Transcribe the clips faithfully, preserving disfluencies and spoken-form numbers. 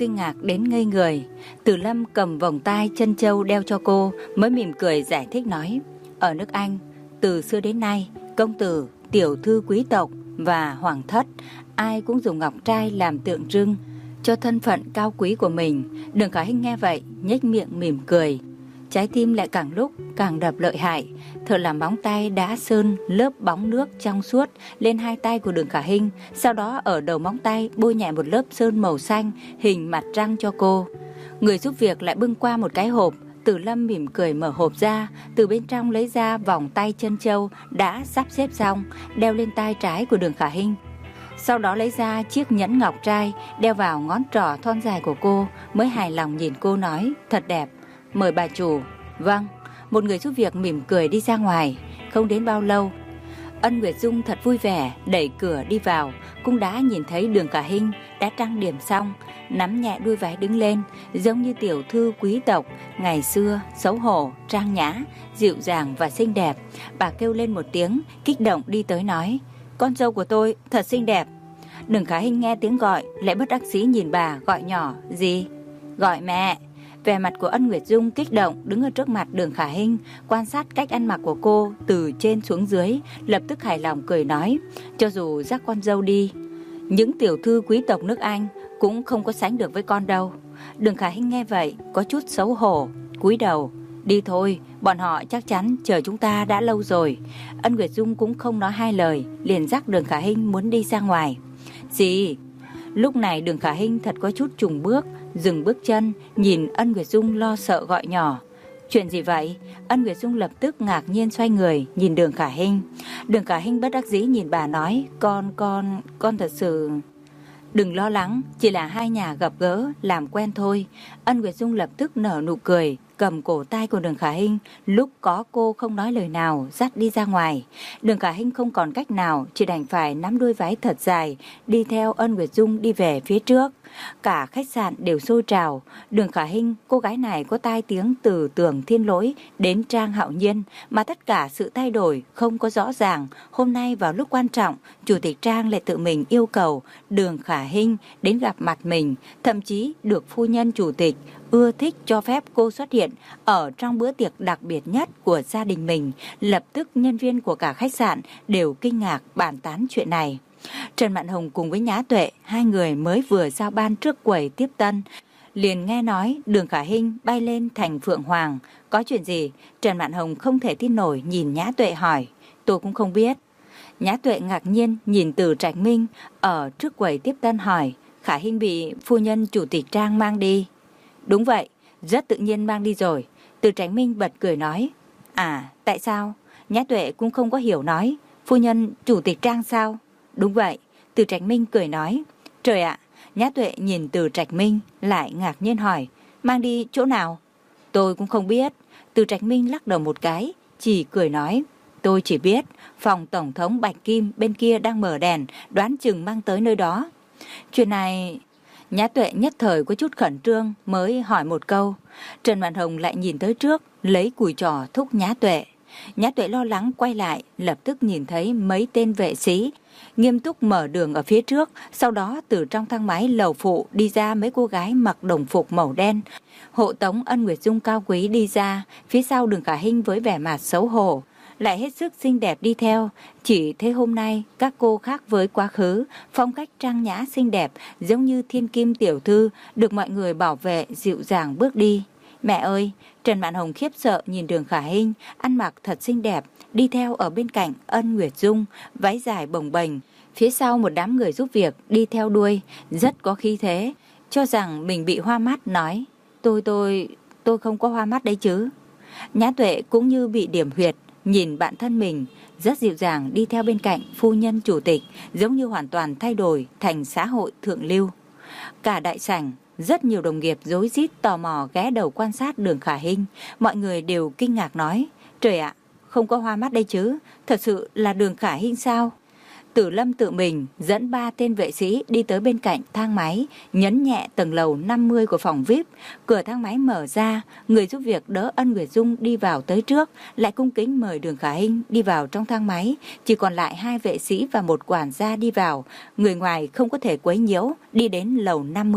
kinh ngạc đến ngây người. Từ Lâm cầm vòng tai chân châu đeo cho cô, mới mỉm cười giải thích nói: ở nước Anh, từ xưa đến nay, công tử, tiểu thư quý tộc và hoàng thất ai cũng dùng ngọc trai làm tượng trưng cho thân phận cao quý của mình. Đường Khả Hinh nghe vậy, nhếch miệng mỉm cười. Trái tim lại càng lúc càng đập lợi hại. Thợ làm móng tay đã sơn lớp bóng nước trong suốt lên hai tay của Đường Khả Hinh, sau đó ở đầu móng tay bôi nhẹ một lớp sơn màu xanh hình mặt trăng cho cô. Người giúp việc lại bưng qua một cái hộp. Từ Lâm mỉm cười mở hộp ra, từ bên trong lấy ra vòng tay chân châu đã sắp xếp xong, đeo lên tay trái của Đường Khả Hinh. Sau đó lấy ra chiếc nhẫn ngọc trai đeo vào ngón trỏ thon dài của cô, mới hài lòng nhìn cô nói: thật đẹp, mời bà chủ. Vâng. Một người giúp việc mỉm cười đi ra ngoài. Không đến bao lâu, Ân Nguyệt Dung thật vui vẻ đẩy cửa đi vào, cũng đã nhìn thấy Đường Khả Hinh đã trang điểm xong, nắm nhẹ đuôi váy đứng lên, giống như tiểu thư quý tộc ngày xưa, xấu hổ, trang nhã, dịu dàng và xinh đẹp. Bà kêu lên một tiếng, kích động đi tới nói: con dâu của tôi thật xinh đẹp. Đường Khả Hinh nghe tiếng gọi, lại bất đắc dĩ nhìn bà, gọi nhỏ: gì? Gọi mẹ. Vẻ mặt của Ân Nguyệt Dung kích động đứng ở trước mặt Đường Khả Hinh, quan sát cách ăn mặc của cô từ trên xuống dưới, lập tức hài lòng cười nói: cho dù dắt con dâu đi, những tiểu thư quý tộc nước Anh cũng không có sánh được với con đâu. Đường Khả Hinh nghe vậy có chút xấu hổ, cúi đầu: đi thôi, bọn họ chắc chắn chờ chúng ta đã lâu rồi. Ân Nguyệt Dung cũng không nói hai lời, liền dắt Đường Khả Hinh muốn đi ra ngoài. Gì? Lúc này Đường Khả Hinh thật có chút chùng bước, dừng bước chân, nhìn Ân Nguyệt Dung lo sợ gọi nhỏ: chuyện gì vậy? Ân Nguyệt Dung lập tức ngạc nhiên xoay người nhìn Đường Khả Hinh. Đường Khả Hinh bất đắc dĩ nhìn bà nói: con, con, con thật sự... Đừng lo lắng, chỉ là hai nhà gặp gỡ, làm quen thôi. Ân Nguyệt Dung lập tức nở nụ cười, cầm cổ tay của Đường Khả Hinh, lúc có cô không nói lời nào, dắt đi ra ngoài. Đường Khả Hinh không còn cách nào, chỉ đành phải nắm đuôi váy thật dài, đi theo Ân Nguyệt Dung đi về phía trước. Cả khách sạn đều sôi trào. Đường Khả Hinh, cô gái này có tai tiếng từ Tưởng Thiên Lỗi đến Trang Hạo Nhiên, mà tất cả sự thay đổi không có rõ ràng. Hôm nay vào lúc quan trọng, Chủ tịch Trang lại tự mình yêu cầu Đường Khả Hinh đến gặp mặt mình, thậm chí được phu nhân chủ tịch ưa thích cho phép cô xuất hiện ở trong bữa tiệc đặc biệt nhất của gia đình mình. Lập tức nhân viên của cả khách sạn đều kinh ngạc bàn tán chuyện này. Trần Mạn Hồng cùng với Nhã Tuệ, hai người mới vừa giao ban trước quầy tiếp tân, liền nghe nói Đường Khả Hinh bay lên thành Phượng Hoàng. Có chuyện gì? Trần Mạn Hồng không thể tin nổi nhìn Nhã Tuệ hỏi. Tôi cũng không biết. Nhã Tuệ ngạc nhiên nhìn Từ Trạch Minh ở trước quầy tiếp tân hỏi: Khả Hinh bị phu nhân chủ tịch Trang mang đi? Đúng vậy, rất tự nhiên mang đi rồi. Từ Trạch Minh bật cười nói: à, tại sao? Nhã Tuệ cũng không có hiểu nói: phu nhân chủ tịch Trang sao? Đúng vậy. Từ Trạch Minh cười nói: trời ạ. Nhã Tuệ nhìn Từ Trạch Minh lại ngạc nhiên hỏi: mang đi chỗ nào? Tôi cũng không biết. Từ Trạch Minh lắc đầu một cái, chỉ cười nói: tôi chỉ biết phòng tổng thống Bạch Kim bên kia đang mở đèn, đoán chừng mang tới nơi đó. Chuyện này... Nhã Tuệ nhất thời có chút khẩn trương mới hỏi một câu. Trần Mạn Hồng lại nhìn tới trước, lấy cùi trò thúc Nhã Tuệ. Nhã Tuệ lo lắng quay lại, lập tức nhìn thấy mấy tên vệ sĩ nghiêm túc mở đường ở phía trước. Sau đó từ trong thang máy lầu phụ đi ra mấy cô gái mặc đồng phục màu đen, hộ tống Ân Nguyệt Dung cao quý đi ra. Phía sau Đường Khả Hinh với vẻ mặt xấu hổ, lại hết sức xinh đẹp đi theo. Chỉ thế hôm nay các cô khác với quá khứ, phong cách trang nhã xinh đẹp, giống như thiên kim tiểu thư, được mọi người bảo vệ dịu dàng bước đi. Mẹ ơi! Trần Mạn Hồng khiếp sợ nhìn Đường Khả Hinh ăn mặc thật xinh đẹp, đi theo ở bên cạnh Ân Nguyệt Dung, váy dài bồng bềnh. Phía sau một đám người giúp việc đi theo đuôi, rất có khí thế, cho rằng mình bị hoa mắt, nói: Tôi tôi, tôi không có hoa mắt đấy chứ. Nhã Tuệ cũng như bị điểm huyệt, nhìn bạn thân mình rất dịu dàng đi theo bên cạnh phu nhân chủ tịch, giống như hoàn toàn thay đổi thành xã hội thượng lưu. Cả đại sảnh, rất nhiều đồng nghiệp rối rít tò mò ghé đầu quan sát Đường Khả Hinh. Mọi người đều kinh ngạc nói: trời ạ, không có hoa mắt đây chứ, thật sự là Đường Khả Hinh sao? Tử Lâm tự mình dẫn ba tên vệ sĩ đi tới bên cạnh thang máy, nhấn nhẹ tầng lầu năm mươi của phòng vi ai pi. Cửa thang máy mở ra, người giúp việc đỡ Ân Nguyệt Dung đi vào tới trước, lại cung kính mời Đường Khả Hinh đi vào trong thang máy. Chỉ còn lại hai vệ sĩ và một quản gia đi vào, người ngoài không có thể quấy nhiễu, đi đến lầu năm mươi.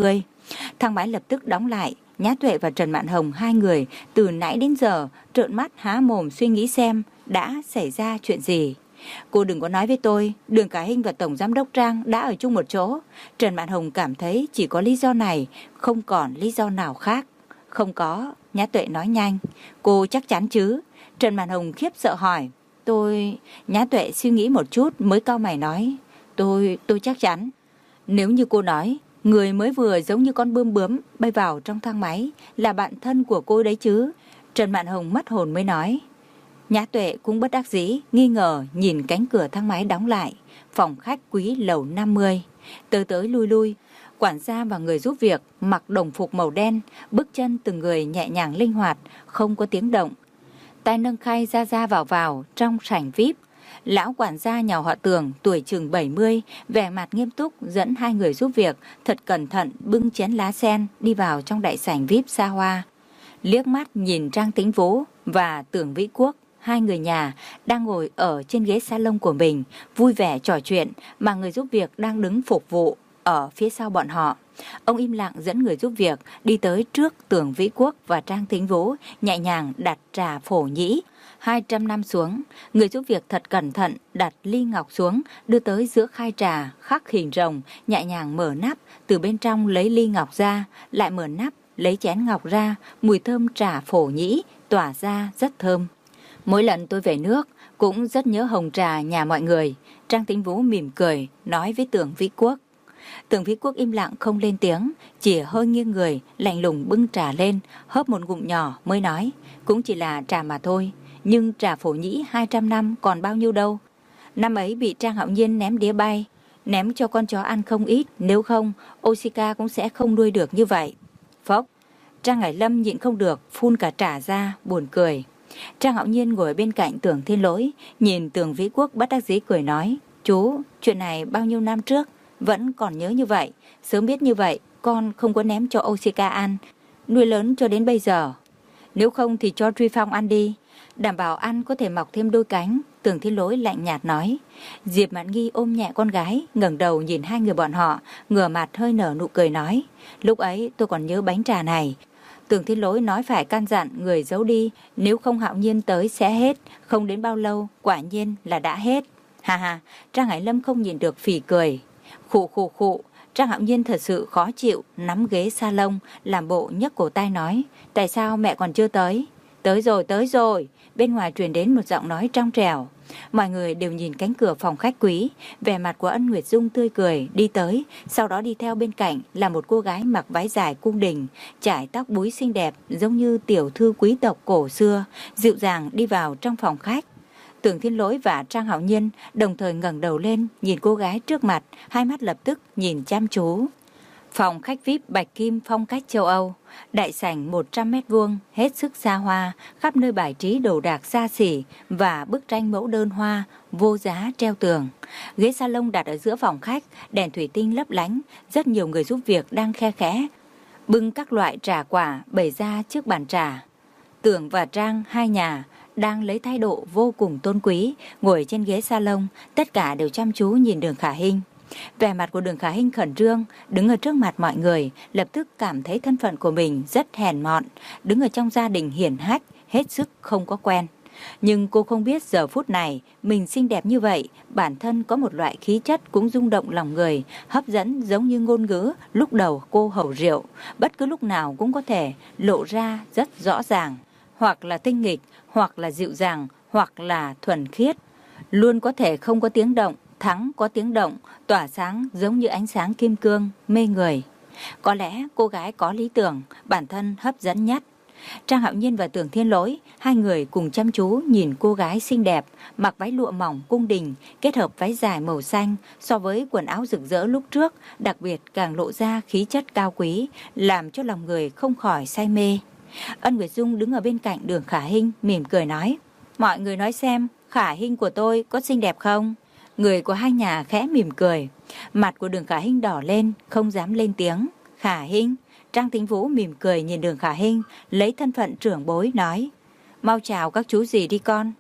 Thang máy lập tức đóng lại. Nhã Tuệ và Trần Mạn Hồng hai người từ nãy đến giờ trợn mắt há mồm suy nghĩ xem đã xảy ra chuyện gì. Cô đừng có nói với tôi Đường Khả Hinh và Tổng Giám đốc Trang đã ở chung một chỗ. Trần Mạn Hồng cảm thấy chỉ có lý do này, không còn lý do nào khác. Không có, Nhã Tuệ nói nhanh. Cô chắc chắn chứ? Trần Mạn Hồng khiếp sợ hỏi. Tôi... Nhã Tuệ suy nghĩ một chút mới cau mày nói. Tôi... tôi chắc chắn. Nếu như cô nói người mới vừa giống như con bươm bướm bay vào trong thang máy là bạn thân của cô đấy chứ? Trần Mạn Hồng mất hồn mới nói. Nhã Tuệ cũng bất đắc dĩ, nghi ngờ nhìn cánh cửa thang máy đóng lại. Phòng khách quý lầu năm mươi. Tới tới lui lui, quản gia và người giúp việc mặc đồng phục màu đen, bước chân từng người nhẹ nhàng linh hoạt, không có tiếng động. Tay nâng khay ra ra vào vào trong sảnh vi ai pi. Lão quản gia nhà họ Tường tuổi chừng bảy mươi, vẻ mặt nghiêm túc dẫn hai người giúp việc thật cẩn thận bưng chén lá sen đi vào trong đại sảnh vi ai pi xa hoa. Liếc mắt nhìn Trang Tĩnh Vũ và Tưởng Vĩ Quốc, hai người nhà đang ngồi ở trên ghế salon của mình, vui vẻ trò chuyện mà người giúp việc đang đứng phục vụ ở phía sau bọn họ. Ông im lặng dẫn người giúp việc đi tới trước Tưởng Vĩ Quốc và Trang Tĩnh Vũ, nhẹ nhàng đặt trà phổ nhĩ hai trăm năm xuống. Người giúp việc thật cẩn thận đặt ly ngọc xuống, đưa tới giữa khay trà khắc hình rồng, nhẹ nhàng mở nắp, từ bên trong lấy ly ngọc ra, lại mở nắp, lấy chén ngọc ra. Mùi thơm trà phổ nhĩ tỏa ra rất thơm. Mỗi lần tôi về nước cũng rất nhớ hồng trà nhà mọi người. Trang Tĩnh Vũ mỉm cười nói với Tưởng Vĩ Quốc. Tưởng Vĩ Quốc im lặng không lên tiếng, chỉ hơi nghiêng người lạnh lùng bưng trà lên, hớp một ngụm nhỏ mới nói. Cũng chỉ là trà mà thôi, nhưng trà phổ nhĩ hai trăm năm còn bao nhiêu đâu. Năm ấy bị Trang Hạo Nhiên ném đĩa bay, ném cho con chó ăn không ít, nếu không Osika cũng sẽ không nuôi được như vậy. Phốc, Trang Hải Lâm nhịn không được phun cả trà ra, buồn cười. Trang Hạo Nhiên ngồi bên cạnh Tưởng Thiên Lỗi, nhìn Tưởng Vĩ Quốc bất đắc dĩ cười nói. Chú, chuyện này bao nhiêu năm trước vẫn còn nhớ như vậy. Sớm biết như vậy con không có ném cho Osika ăn, nuôi lớn cho đến bây giờ. Nếu không thì cho Truy Phong ăn đi, đảm bảo ăn có thể mọc thêm đôi cánh. Tưởng Thiên Lỗi lạnh nhạt nói. Diệp Mạn Nghi ôm nhẹ con gái, ngẩng đầu nhìn hai người bọn họ, ngửa mặt hơi nở nụ cười nói. Lúc ấy tôi còn nhớ bánh trà này. Tưởng Thiên Lỗi nói phải căn dặn người giấu đi, nếu không Hạo Nhiên tới sẽ hết. Không đến bao lâu quả nhiên là đã hết. Hà hà, Trang Hải Lâm không nhìn được phì cười. Khụ khụ khụ. Trang Hạo Nhiên thật sự khó chịu, nắm ghế salon làm bộ nhấc cổ tay nói. Tại sao mẹ còn chưa tới? Tới rồi, tới rồi. Bên ngoài truyền đến một giọng nói trong trẻo. Mọi người đều nhìn cánh cửa phòng khách quý. Vẻ mặt của Ân Nguyệt Dung tươi cười đi tới. Sau đó đi theo bên cạnh là một cô gái mặc váy dài cung đình, chải tóc búi xinh đẹp giống như tiểu thư quý tộc cổ xưa, dịu dàng đi vào trong phòng khách. Tưởng Thiên Lỗi và Trang Hạo Nhiên đồng thời ngẩng đầu lên nhìn cô gái trước mặt, hai mắt lập tức nhìn chăm chú. Phòng khách vi ai pi bạch kim phong cách châu Âu, đại sảnh một trăm mét vuông, hết sức xa hoa, khắp nơi bài trí đồ đạc xa xỉ và bức tranh mẫu đơn hoa vô giá treo tường. Ghế salon đặt ở giữa phòng khách, đèn thủy tinh lấp lánh, rất nhiều người giúp việc đang khe khẽ bưng các loại trà quả bày ra trước bàn trà. Tưởng và Trang hai nhà đang lấy thái độ vô cùng tôn quý ngồi trên ghế salon, tất cả đều chăm chú nhìn Đường Khả Hinh. Vẻ mặt của Đường Khả Hinh khẩn trương, đứng ở trước mặt mọi người, lập tức cảm thấy thân phận của mình rất hèn mọn, đứng ở trong gia đình hiển hách, hết sức không có quen. Nhưng cô không biết giờ phút này mình xinh đẹp như vậy, bản thân có một loại khí chất cũng rung động lòng người, hấp dẫn giống như ngôn ngữ lúc đầu cô hầu rượu, bất cứ lúc nào cũng có thể lộ ra rất rõ ràng, hoặc là tinh nghịch, hoặc là dịu dàng, hoặc là thuần khiết, luôn có thể không có tiếng động, thắng có tiếng động, tỏa sáng giống như ánh sáng kim cương, mê người. Có lẽ cô gái có lý tưởng, bản thân hấp dẫn nhất. Trang Hạo Nhiên và Tưởng Thiên Lỗi, hai người cùng chăm chú nhìn cô gái xinh đẹp, mặc váy lụa mỏng cung đình, kết hợp váy dài màu xanh, so với quần áo rực rỡ lúc trước, đặc biệt càng lộ ra khí chất cao quý, làm cho lòng người không khỏi say mê. Ân Nguyệt Dung đứng ở bên cạnh Đường Khả Hinh, mỉm cười nói. Mọi người nói xem, Khả Hinh của tôi có xinh đẹp không? Người của hai nhà khẽ mỉm cười. Mặt của Đường Khả Hinh đỏ lên, không dám lên tiếng. Khả Hinh. Trang Tĩnh Vũ mỉm cười nhìn Đường Khả Hinh, lấy thân phận trưởng bối nói. Mau chào các chú dì đi con.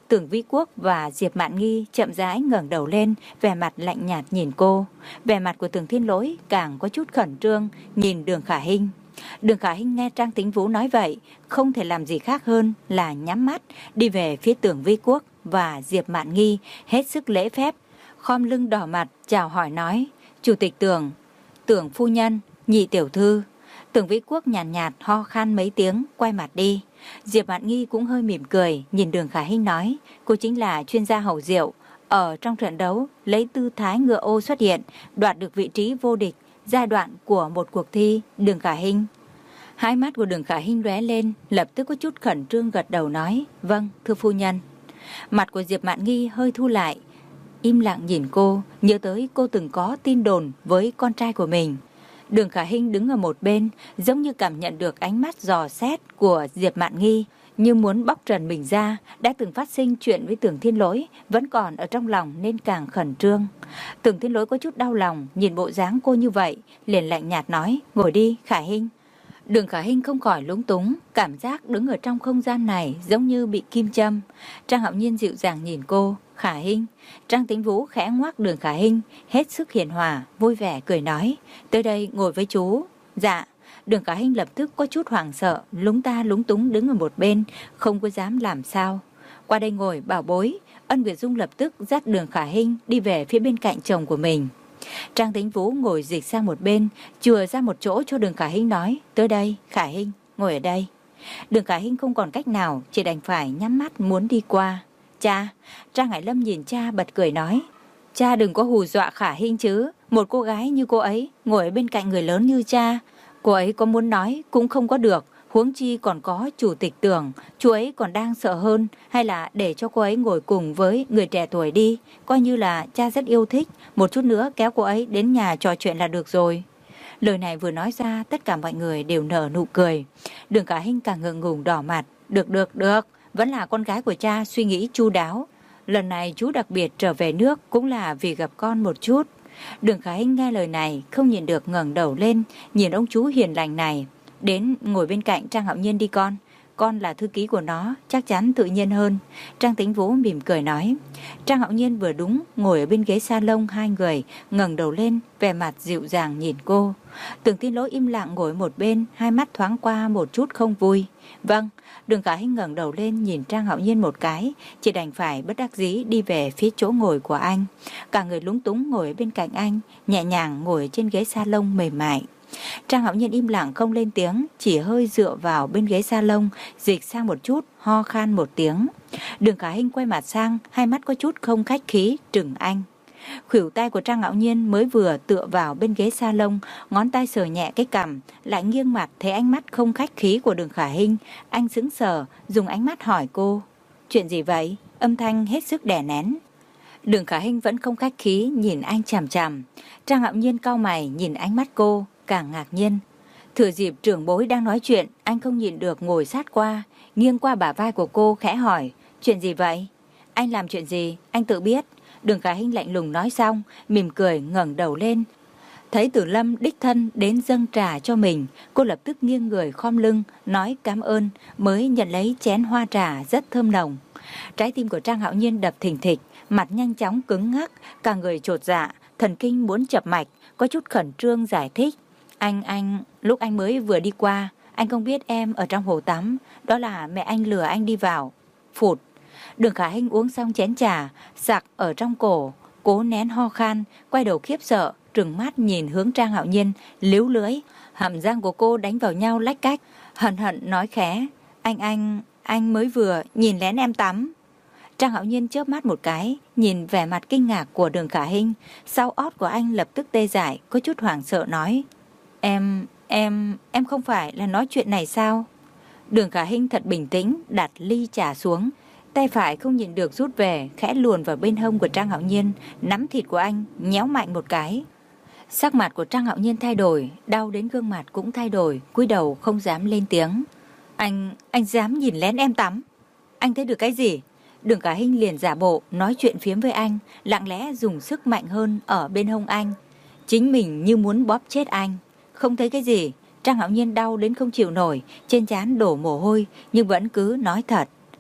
Tưởng Vĩ Quốc và Diệp Mạn Nghi chậm rãi ngẩng đầu lên, vẻ mặt lạnh nhạt nhìn cô. Vẻ mặt của Tưởng Thiên Lỗi càng có chút khẩn trương, nhìn Đường Khả Hinh. Đường Khả Hinh nghe Trang Tính Vũ nói vậy, không thể làm gì khác hơn là nhắm mắt, đi về phía Tưởng Vĩ Quốc và Diệp Mạn Nghi, hết sức lễ phép, khom lưng đỏ mặt, chào hỏi nói, Chủ tịch Tưởng, Tưởng phu nhân, nhị tiểu thư. Tưởng Vĩ Quốc nhàn nhạt, nhạt ho khan mấy tiếng, quay mặt đi. Diệp Mạn Nghi cũng hơi mỉm cười, nhìn Đường Khả Hinh nói, cô chính là chuyên gia hầu rượu, ở trong trận đấu lấy tư thái ngựa ô xuất hiện, đoạt được vị trí vô địch giai đoạn của một cuộc thi. Đường Khả Hinh. Hai mắt của Đường Khả Hinh lóe lên, lập tức có chút khẩn trương gật đầu nói, vâng, thưa phu nhân. Mặt của Diệp Mạn Nghi hơi thu lại, im lặng nhìn cô, nhớ tới cô từng có tin đồn với con trai của mình. Đường Khả Hinh đứng ở một bên, giống như cảm nhận được ánh mắt dò xét của Diệp Mạn Nghi, như muốn bóc trần mình ra, đã từng phát sinh chuyện với Tưởng Thiên Lỗi, vẫn còn ở trong lòng nên càng khẩn trương. Tưởng Thiên Lỗi có chút đau lòng, nhìn bộ dáng cô như vậy, liền lạnh nhạt nói, ngồi đi, Khả Hinh. Đường Khả Hinh không khỏi lúng túng, cảm giác đứng ở trong không gian này giống như bị kim châm. Trang Hạo Nhiên dịu dàng nhìn cô, Khả Hinh. Trang Tính Vũ khẽ ngoắc Đường Khả Hinh, hết sức hiền hòa, vui vẻ cười nói, tới đây ngồi với chú. Dạ. Đường Khả Hinh lập tức có chút hoảng sợ, lúng ta lúng túng đứng ở một bên, không có dám làm sao. Qua đây ngồi, bảo bối. Ân Nguyệt Dung lập tức dắt Đường Khả Hinh đi về phía bên cạnh chồng của mình. Trang Tính Vũ ngồi dịch sang một bên, chừa ra một chỗ cho Đường Khả Hinh nói, tới đây, Khả Hinh, ngồi ở đây. Đường Khả Hinh không còn cách nào, chỉ đành phải nhắm mắt muốn đi qua. Cha. Trang Hải Lâm nhìn cha bật cười nói, cha đừng có hù dọa Khả Hinh chứ, một cô gái như cô ấy ngồi ở bên cạnh người lớn như cha, cô ấy có muốn nói cũng không có được, huống chi còn có chủ tịch Tưởng, chú ấy còn đang sợ hơn, hay là để cho cô ấy ngồi cùng với người trẻ tuổi đi, coi như là cha rất yêu thích, một chút nữa kéo cô ấy đến nhà trò chuyện là được rồi. Lời này vừa nói ra, tất cả mọi người đều nở nụ cười. Đường Khả Hinh càng ngượng ngùng đỏ mặt, được được được, vẫn là con gái của cha suy nghĩ chu đáo. Lần này chú đặc biệt trở về nước cũng là vì gặp con một chút. Đường Khả Hinh nghe lời này, không nhìn được ngẩng đầu lên, nhìn ông chú hiền lành này. Đến ngồi bên cạnh Trang Hạo Nhiên đi con, con là thư ký của nó, chắc chắn tự nhiên hơn. Trang Tính Vũ mỉm cười nói. Trang Hạo Nhiên vừa đúng ngồi ở bên ghế salon, hai người ngẩng đầu lên, vẻ mặt dịu dàng nhìn cô. Tưởng Thiên Lỗi im lặng ngồi một bên, hai mắt thoáng qua một chút không vui. Vâng. Đường Khả Hinh ngẩng đầu lên nhìn Trang Hạo Nhiên một cái, chỉ đành phải bất đắc dĩ đi về phía chỗ ngồi của anh. Cả người lúng túng ngồi bên cạnh anh, nhẹ nhàng ngồi trên ghế salon mềm mại. Trang Hạo Nhiên im lặng không lên tiếng, chỉ hơi dựa vào bên ghế salon, dịch sang một chút, ho khan một tiếng. Đường Khả Hinh quay mặt sang, hai mắt có chút không khách khí, trừng anh. Khuỷu tay của Trang Hạo Nhiên mới vừa tựa vào bên ghế salon, ngón tay sờ nhẹ cái cằm, lại nghiêng mặt thấy ánh mắt không khách khí của Đường Khả Hinh. Anh sững sờ, dùng ánh mắt hỏi cô, chuyện gì vậy? Âm thanh hết sức đè nén. Đường Khả Hinh vẫn không khách khí nhìn anh chằm chằm. Trang Hạo Nhiên cau mày nhìn ánh mắt cô, càng ngạc nhiên. Thừa dịp trưởng bối đang nói chuyện, anh không nhịn được ngồi sát qua, nghiêng qua bả vai của cô khẽ hỏi, chuyện gì vậy? Anh làm chuyện gì? Anh tự biết. Đường Khả Hinh lạnh lùng nói xong, mỉm cười ngẩng đầu lên. Thấy Tử Lâm đích thân đến dâng trà cho mình, cô lập tức nghiêng người khom lưng, nói cảm ơn, mới nhận lấy chén hoa trà rất thơm nồng. Trái tim của Trang Hạo Nhiên đập thình thịch, mặt nhanh chóng cứng ngắc, cả người chột dạ, thần kinh muốn chập mạch, có chút khẩn trương giải thích. Anh, anh, lúc anh mới vừa đi qua, anh không biết em ở trong hồ tắm, đó là mẹ anh lừa anh đi vào. Phụt. Đường Khả Hinh uống xong chén trà, sặc ở trong cổ, cố nén ho khan, quay đầu khiếp sợ, trừng mắt nhìn hướng Trang Hạo Nhiên, líu lưỡi, hàm răng của cô đánh vào nhau lách cách, hận hận nói khẽ, anh anh, anh mới vừa nhìn lén em tắm. Trang Hạo Nhiên chớp mắt một cái, nhìn vẻ mặt kinh ngạc của Đường Khả Hinh, sau ót của anh lập tức tê dại, có chút hoảng sợ nói, em, em, em không phải là nói chuyện này sao? Đường Khả Hinh thật bình tĩnh, đặt ly trà xuống, tay phải không nhịn được rút về, khẽ luồn vào bên hông của Trang Hạo Nhiên, nắm thịt của anh, nhéo mạnh một cái. Sắc mặt của Trang Hạo Nhiên thay đổi, đau đến gương mặt cũng thay đổi, cúi đầu không dám lên tiếng. Anh, anh dám nhìn lén em tắm? Anh thấy được cái gì? Đường Khả Hinh liền giả bộ, nói chuyện phiếm với anh, lặng lẽ dùng sức mạnh hơn ở bên hông anh. Chính mình như muốn bóp chết anh. Không thấy cái gì? Trang Hạo Nhiên đau đến không chịu nổi, trên trán đổ mồ hôi, nhưng vẫn cứ nói thật.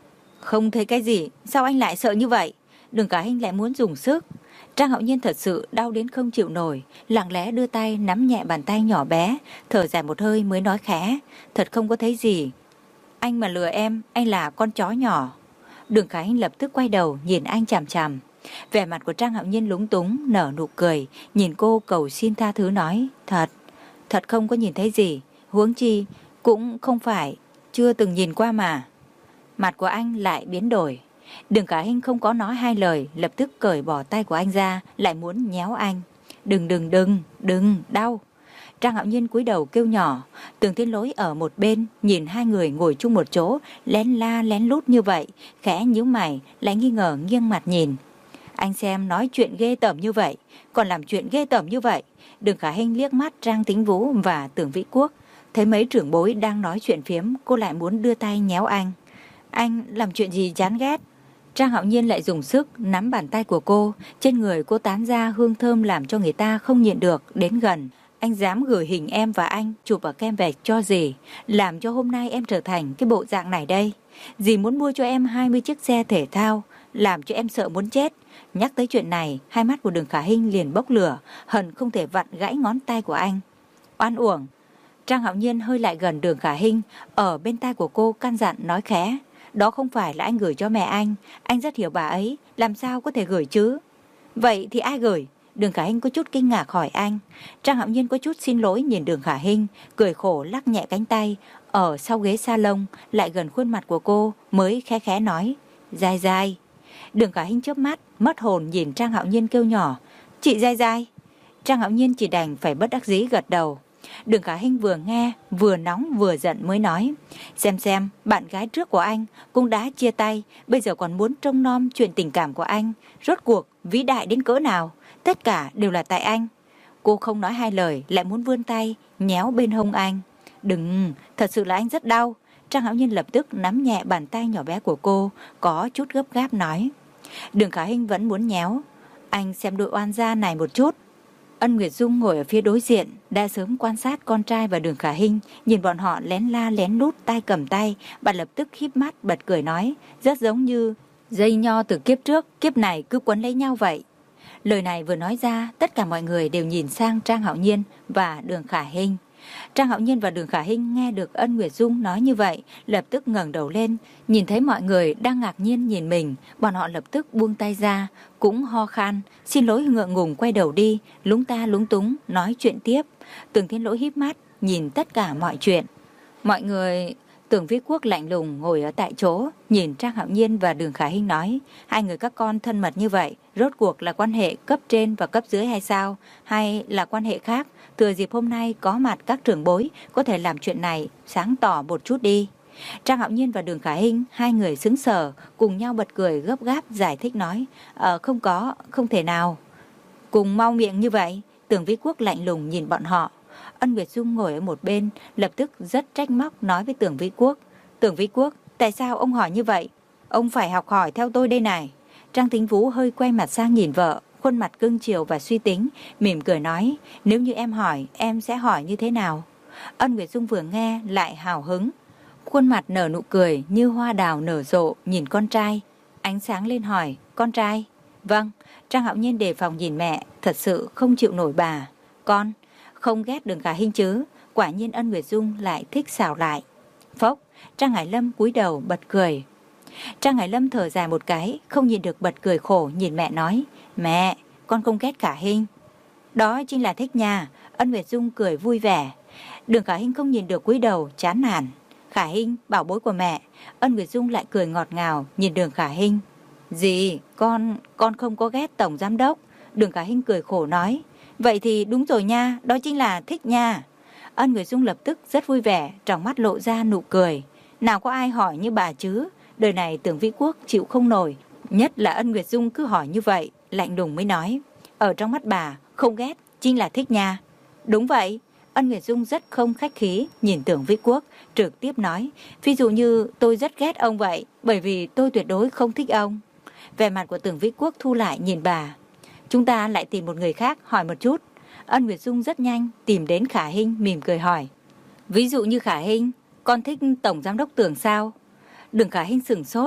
Không thấy cái gì, sao anh lại sợ như vậy? Đường Khả Hinh lại muốn dùng sức. Trang Hạo Nhiên thật sự đau đến không chịu nổi, lặng lẽ đưa tay nắm nhẹ bàn tay nhỏ bé, thở dài một hơi mới nói khẽ, thật không có thấy gì. Anh mà lừa em, anh là con chó nhỏ. Đường Khả Hinh lập tức quay đầu nhìn anh chằm chằm. Vẻ mặt của Trang Hạo Nhiên lúng túng, nở nụ cười, nhìn cô cầu xin tha thứ nói, thật, thật không có nhìn thấy gì, huống chi, cũng không phải, chưa từng nhìn qua mà. Mặt của anh lại biến đổi. Đường Khả Hinh không có nói hai lời, lập tức cởi bỏ tay của anh ra, lại muốn nhéo anh. Đừng đừng đừng, đừng, đau. Trang Hạo Nhiên cúi đầu kêu nhỏ. Tường Thiên Lỗi ở một bên, nhìn hai người ngồi chung một chỗ, lén la lén lút như vậy, khẽ nhíu mày, lại nghi ngờ nghiêng mặt nhìn. Anh xem nói chuyện ghê tởm như vậy, còn làm chuyện ghê tởm như vậy. Đường Khả Hinh liếc mắt Trang Tính Vũ và Tưởng Vĩ Quốc, thấy mấy trưởng bối đang nói chuyện phiếm, cô lại muốn đưa tay nhéo anh. Anh làm chuyện gì chán ghét? Trang Hạo Nhiên lại dùng sức nắm bàn tay của cô, trên người cô tán ra hương thơm làm cho người ta không nhịn được đến gần. Anh dám gửi hình em và anh chụp ở kem vẹt cho gì, làm cho hôm nay em trở thành cái bộ dạng này đây. Dì muốn mua cho em hai mươi chiếc xe thể thao, làm cho em sợ muốn chết. Nhắc tới chuyện này, hai mắt của Đường Khả Hinh liền bốc lửa, hận không thể vặn gãy ngón tay của anh. Oan uổng. Trang Hạo Nhiên hơi lại gần Đường Khả Hinh, ở bên tai của cô căn dặn nói khẽ. Đó không phải là anh gửi cho mẹ anh, anh rất hiểu bà ấy, làm sao có thể gửi chứ? Vậy thì ai gửi? Đường Khả Hinh có chút kinh ngạc hỏi anh. Trang Hạo Nhiên có chút xin lỗi nhìn Đường Khả Hinh, cười khổ lắc nhẹ cánh tay, ở sau ghế salon, lại gần khuôn mặt của cô, mới khẽ khẽ nói. Dai Dai. Đường Khả Hinh chớp mắt, mất hồn nhìn Trang Hạo Nhiên kêu nhỏ. Chị Dai Dai. Trang Hạo Nhiên chỉ đành phải bất đắc dĩ gật đầu. Đường Khả Hinh vừa nghe, vừa nóng vừa giận mới nói. Xem xem, bạn gái trước của anh cũng đã chia tay, bây giờ còn muốn trông nom chuyện tình cảm của anh. Rốt cuộc, vĩ đại đến cỡ nào? Tất cả đều là tại anh. Cô không nói hai lời, lại muốn vươn tay, nhéo bên hông anh. Đừng, thật sự là anh rất đau. Trang Hạo Nhiên lập tức nắm nhẹ bàn tay nhỏ bé của cô, có chút gấp gáp nói. Đường Khả Hinh vẫn muốn nhéo. Anh xem đội oan gia này một chút. Ân Nguyệt Dung ngồi ở phía đối diện, đã sớm quan sát con trai và Đường Khả Hinh, nhìn bọn họ lén la lén lút tay cầm tay, bà lập tức híp mắt bật cười nói, rất giống như dây nho từ kiếp trước, kiếp này cứ quấn lấy nhau vậy. Lời này vừa nói ra, tất cả mọi người đều nhìn sang Trang Hạo Nhiên và Đường Khả Hinh. Trang Hạo Nhiên và Đường Khả Hinh nghe được Ân Nguyệt Dung nói như vậy, lập tức ngẩng đầu lên, nhìn thấy mọi người đang ngạc nhiên nhìn mình, bọn họ lập tức buông tay ra, cũng ho khan, xin lỗi ngượng ngùng quay đầu đi, lúng ta lúng túng nói chuyện tiếp. Tưởng Thiên Lỗi híp mắt nhìn tất cả mọi chuyện. Mọi người, Tưởng Vĩ Quốc lạnh lùng ngồi ở tại chỗ, nhìn Trang Hạo Nhiên và Đường Khả Hinh nói, hai người các con thân mật như vậy, rốt cuộc là quan hệ cấp trên và cấp dưới hay sao, hay là quan hệ khác? Thừa dịp hôm nay có mặt các trưởng bối, có thể làm chuyện này sáng tỏ một chút đi. Trang Hạo Nhiên và Đường Khả Hinh, hai người sững sờ, cùng nhau bật cười gấp gáp giải thích nói, ờ không có, không thể nào. Cùng mau miệng như vậy. Tưởng Vĩ Quốc lạnh lùng nhìn bọn họ. Ân Nguyệt Dung ngồi ở một bên, lập tức rất trách móc nói với Tưởng Vĩ Quốc. Tưởng Vĩ Quốc, tại sao ông hỏi như vậy? Ông phải học hỏi theo tôi đây này. Trang Tính Vũ hơi quay mặt sang nhìn vợ, khuôn mặt cưng chiều và suy tính, mỉm cười nói, nếu như em hỏi, em sẽ hỏi như thế nào? Ân Nguyệt Dung vừa nghe lại hào hứng, khuôn mặt nở nụ cười như hoa đào nở rộ, nhìn con trai. Ánh sáng lên hỏi, con trai? Vâng. Trang Hạo Nhiên đề phòng nhìn mẹ, thật sự không chịu nổi bà. Con, không ghét Đường Khả Hinh chứ? Quả nhiên Ân Nguyệt Dung lại thích xào lại. Phốc, Trang Hải Lâm cúi đầu bật cười. Trang Hải Lâm thở dài một cái, không nhìn được bật cười khổ nhìn mẹ nói, mẹ, con không ghét Khả Hinh. Đó chính là thích nha. Ân Nguyệt Dung cười vui vẻ. Đường Khả Hinh không nhìn được cúi đầu, chán nản. Khả Hinh, bảo bối của mẹ. Ân Nguyệt Dung lại cười ngọt ngào nhìn Đường Khả Hinh. Gì, con, con không có ghét tổng giám đốc. Đường Khả Hinh cười khổ nói, vậy thì đúng rồi nha, đó chính là thích nha. Ân Nguyệt Dung lập tức rất vui vẻ, trong mắt lộ ra nụ cười. Nào có ai hỏi như bà chứ? Đời này Tưởng Vĩ Quốc chịu không nổi, nhất là Ân Nguyệt Dung cứ hỏi như vậy, lạnh lùng mới nói, ở trong mắt bà, không ghét chính là thích nha. Đúng vậy. Ân Nguyệt Dung rất không khách khí nhìn Tưởng Vĩ Quốc, trực tiếp nói, ví dụ như tôi rất ghét ông vậy, bởi vì tôi tuyệt đối không thích ông. Vẻ mặt của Tưởng Vĩ Quốc thu lại nhìn bà. Chúng ta lại tìm một người khác hỏi một chút. Ân Nguyệt Dung rất nhanh tìm đến Khả Hinh, mỉm cười hỏi, ví dụ như Khả Hinh, con thích tổng giám đốc Tưởng sao? Đường Khả Hinh sửng sốt,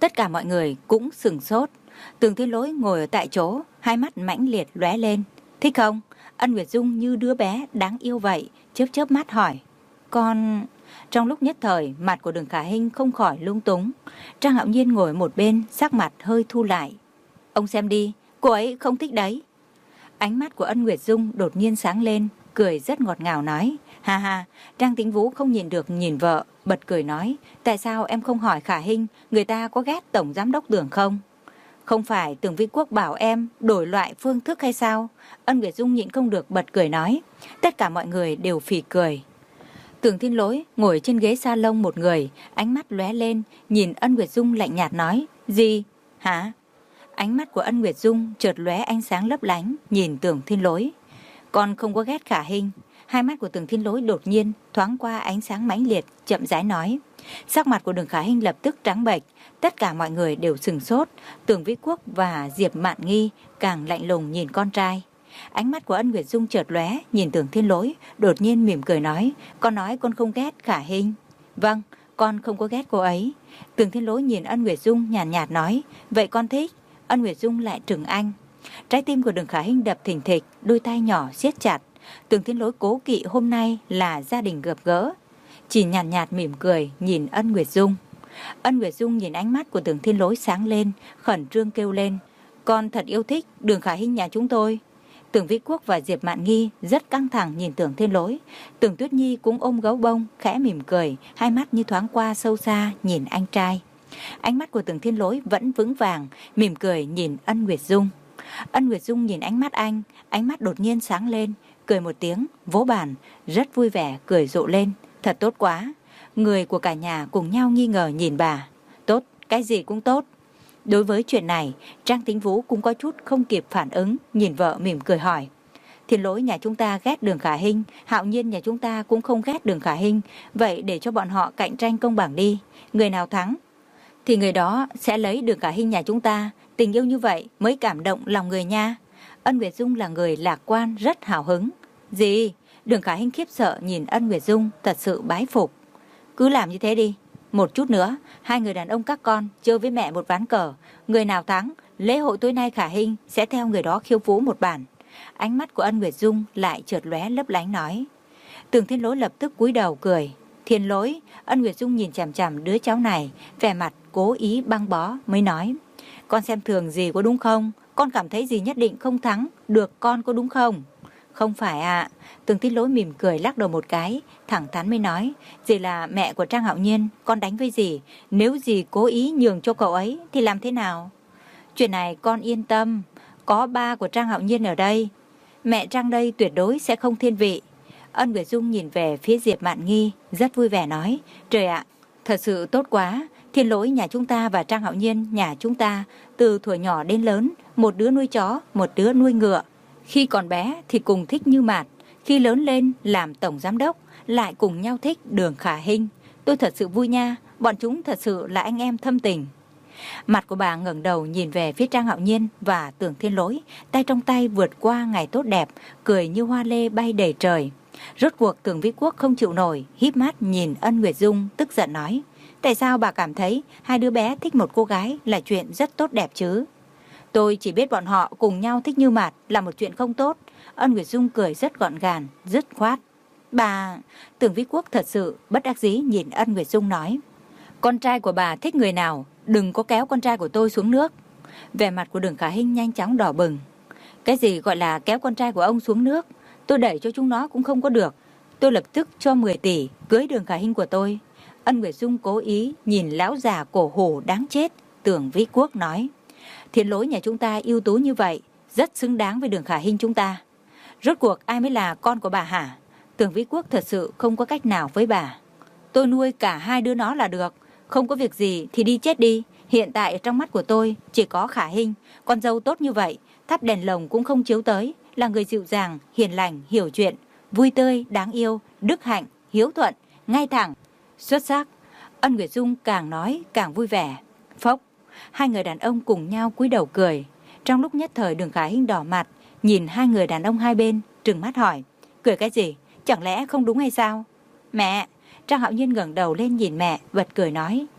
Tất cả mọi người cũng sửng sốt. Tường Thiên Lỗi ngồi ở tại chỗ, hai mắt mãnh liệt lóe lên. Thích không? Ân Nguyệt Dung như đứa bé đáng yêu vậy, chớp chớp mắt hỏi. Con... Trong lúc nhất thời, mặt của Đường Khả Hinh không khỏi lung túng. Trang Hạo Nhiên ngồi một bên, sắc mặt hơi thu lại. Ông xem đi, cô ấy không thích đấy. Ánh mắt của Ân Nguyệt Dung đột nhiên sáng lên, cười rất ngọt ngào nói. Ha ha, Trang Tĩnh Vũ không nhìn được nhìn vợ, bật cười nói. Tại sao em không hỏi Khả Hinh, người ta có ghét Tổng Giám đốc Tưởng không? Không phải Tưởng Vĩ Quốc bảo em đổi loại phương thức hay sao? Ân Nguyệt Dung nhịn không được bật cười nói. Tất cả mọi người đều phì cười. Tưởng Thiên Lỗi ngồi trên ghế salon một người, ánh mắt lóe lên, nhìn Ân Nguyệt Dung lạnh nhạt nói. Gì? Hả? Ánh mắt của Ân Nguyệt Dung chợt lóe ánh sáng lấp lánh, nhìn Tưởng Thiên Lỗi. Con không có ghét Khả Hinh. Hai mắt của Tưởng Thiên Lỗi đột nhiên thoáng qua ánh sáng mãnh liệt, chậm rãi nói. Sắc mặt của Đường Khả Hinh lập tức trắng bệch, tất cả mọi người đều sừng sốt. Tưởng Vĩ Quốc và Diệp Mạn Nghi càng lạnh lùng nhìn con trai. Ánh mắt của Ân Nguyệt Dung chợt lóe, nhìn Tưởng Thiên Lỗi, đột nhiên mỉm cười nói. Con nói con không ghét Khả Hinh. Vâng, con không có ghét cô ấy. Tưởng Thiên Lỗi nhìn Ân Nguyệt Dung nhàn nhạt, nhạt nói. Vậy con thích? Ân Nguyệt Dung lại trừng anh. Trái tim của Đường Khả Hinh đập thình thịch, đôi tay nhỏ siết chặt. Tưởng Thiên Lỗi cố kỵ hôm nay là gia đình gặp gỡ, chỉ nhàn nhạt, nhạt mỉm cười nhìn Ân Nguyệt Dung. Ân Nguyệt Dung nhìn ánh mắt của Tưởng Thiên Lỗi sáng lên, khẩn trương kêu lên. Con thật yêu thích Đường Khả Hinh nhà chúng tôi. Tưởng Vĩ Quốc và Diệp Mạn Nghi rất căng thẳng nhìn Tưởng Thiên Lỗi. Tưởng Tuyết Nhi cũng ôm gấu bông, khẽ mỉm cười, hai mắt như thoáng qua sâu xa nhìn anh trai. Ánh mắt của Tưởng Thiên Lỗi vẫn vững vàng, mỉm cười nhìn Ân Nguyệt Dung. Ân Nguyệt Dung nhìn ánh mắt anh, ánh mắt đột nhiên sáng lên, cười một tiếng, vỗ bàn, rất vui vẻ cười rộ lên. Thật tốt quá. Người của cả nhà cùng nhau nghi ngờ nhìn bà. Tốt, cái gì cũng tốt. Đối với chuyện này, Trang Tĩnh Vũ cũng có chút không kịp phản ứng, nhìn vợ mỉm cười hỏi. Thiên Lỗi nhà chúng ta ghét Đường Khả Hinh, Hạo Nhiên nhà chúng ta cũng không ghét Đường Khả Hinh. Vậy để cho bọn họ cạnh tranh công bằng đi. Người nào thắng thì người đó sẽ lấy Đường Khả Hinh nhà chúng ta. Tình yêu như vậy mới cảm động lòng người nha. Ân Nguyệt Dung là người lạc quan, rất hào hứng. Gì? Đường Khả Hinh khiếp sợ nhìn Ân Nguyệt Dung, thật sự bái phục. Cứ làm như thế đi. Một chút nữa, hai người đàn ông các con chơi với mẹ một ván cờ. Người nào thắng, lễ hội tối nay Khả Hinh sẽ theo người đó khiêu vũ một bản. Ánh mắt của Ân Nguyệt Dung lại chợt lóe lấp lánh nói. Tưởng Thiên Lỗi lập tức cúi đầu cười. Thiên Lỗi, Ân Nguyệt Dung nhìn chằm chằm đứa cháu này, vẻ mặt cố ý băng bó mới nói. Con xem thường gì có đúng không? Con cảm thấy gì nhất định không thắng được con có đúng không? Không phải ạ. À. Tưởng Thiên Lỗi mỉm cười lắc đầu một cái, thẳng thắn mới nói. Dì là mẹ của Trang Hạo Nhiên, con đánh với dì. Nếu dì cố ý nhường cho cậu ấy thì làm thế nào? Chuyện này con yên tâm, có ba của Trang Hạo Nhiên ở đây. Mẹ Trang đây tuyệt đối sẽ không thiên vị. Ân Nguyệt Dung nhìn về phía Diệp Mạn Nghi, rất vui vẻ nói. Trời ạ, thật sự tốt quá. Thiên Lỗi nhà chúng ta và Trang Hạo Nhiên nhà chúng ta từ thuở nhỏ đến lớn, một đứa nuôi chó, một đứa nuôi ngựa. Khi còn bé thì cùng thích Như Mạt, khi lớn lên làm tổng giám đốc lại cùng nhau thích Đường Khả Hinh. Tôi thật sự vui nha, bọn chúng thật sự là anh em thâm tình. Mặt của bà ngẩng đầu nhìn về phía Trang Hạo Nhiên và Tưởng Thiên Lỗi, tay trong tay vượt qua ngày tốt đẹp, cười như hoa lê bay đầy trời. Rốt cuộc Tưởng Vĩ Quốc không chịu nổi, híp mắt nhìn Ân Nguyệt Dung tức giận nói. Tại sao bà cảm thấy hai đứa bé thích một cô gái là chuyện rất tốt đẹp chứ? Tôi chỉ biết bọn họ cùng nhau thích Như Mạt là một chuyện không tốt. Ân Nguyệt Dung cười rất gọn gàng, dứt khoát. Bà... Tưởng Vĩ Quốc thật sự bất đắc dĩ nhìn Ân Nguyệt Dung nói. Con trai của bà thích người nào, đừng có kéo con trai của tôi xuống nước. Vẻ mặt của Đường Khả Hinh nhanh chóng đỏ bừng. Cái gì gọi là kéo con trai của ông xuống nước? Tôi đẩy cho chúng nó cũng không có được. Tôi lập tức cho mười tỷ cưới Đường Khả Hinh của tôi. Ân Nguyệt Dung cố ý nhìn lão già cổ hủ đáng chết. Tưởng Vĩ Quốc nói. Thiên Lỗi nhà chúng ta ưu tú như vậy, rất xứng đáng với Đường Khả Hinh chúng ta. Rốt cuộc ai mới là con của bà hả? Tưởng Vĩ Quốc thật sự không có cách nào với bà. Tôi nuôi cả hai đứa nó là được. Không có việc gì thì đi chết đi. Hiện tại trong mắt của tôi chỉ có Khả Hinh. Con dâu tốt như vậy, thắp đèn lồng cũng không chiếu tới. Là người dịu dàng, hiền lành, hiểu chuyện, vui tươi, đáng yêu, đức hạnh, hiếu thuận, ngay thẳng, xuất sắc. Ân Nguyệt Dung càng nói càng vui vẻ. Phốc, hai người đàn ông cùng nhau cúi đầu cười. Trong lúc nhất thời Đường Khả Hinh đỏ mặt, nhìn hai người đàn ông hai bên, trừng mắt hỏi. Cười cái gì? Chẳng lẽ không đúng hay sao? Mẹ! Trang Hạo Nhiên ngẩng đầu lên nhìn mẹ, bật cười nói.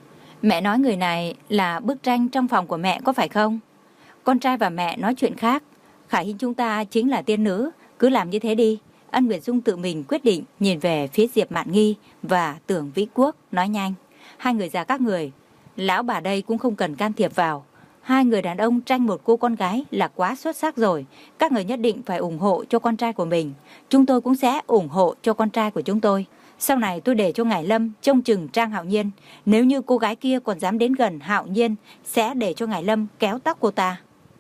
Mẹ nói người này là bức tranh trong phòng của mẹ có phải không? Con trai và mẹ nói chuyện khác. Khả Hinh chúng ta chính là tiên nữ, cứ làm như thế đi. Ân Nguyệt Dung tự mình quyết định, nhìn về phía Diệp Mạn Nghi và Tưởng Vĩ Quốc, nói nhanh. Hai người già các người, lão bà đây cũng không cần can thiệp vào. Hai người đàn ông tranh một cô con gái là quá xuất sắc rồi. Các người nhất định phải ủng hộ cho con trai của mình. Chúng tôi cũng sẽ ủng hộ cho con trai của chúng tôi. Sau này tôi để cho Ngải Lâm trông chừng Trang Hạo Nhiên. Nếu như cô gái kia còn dám đến gần Hạo Nhiên, sẽ để cho Ngải Lâm kéo tóc cô ta.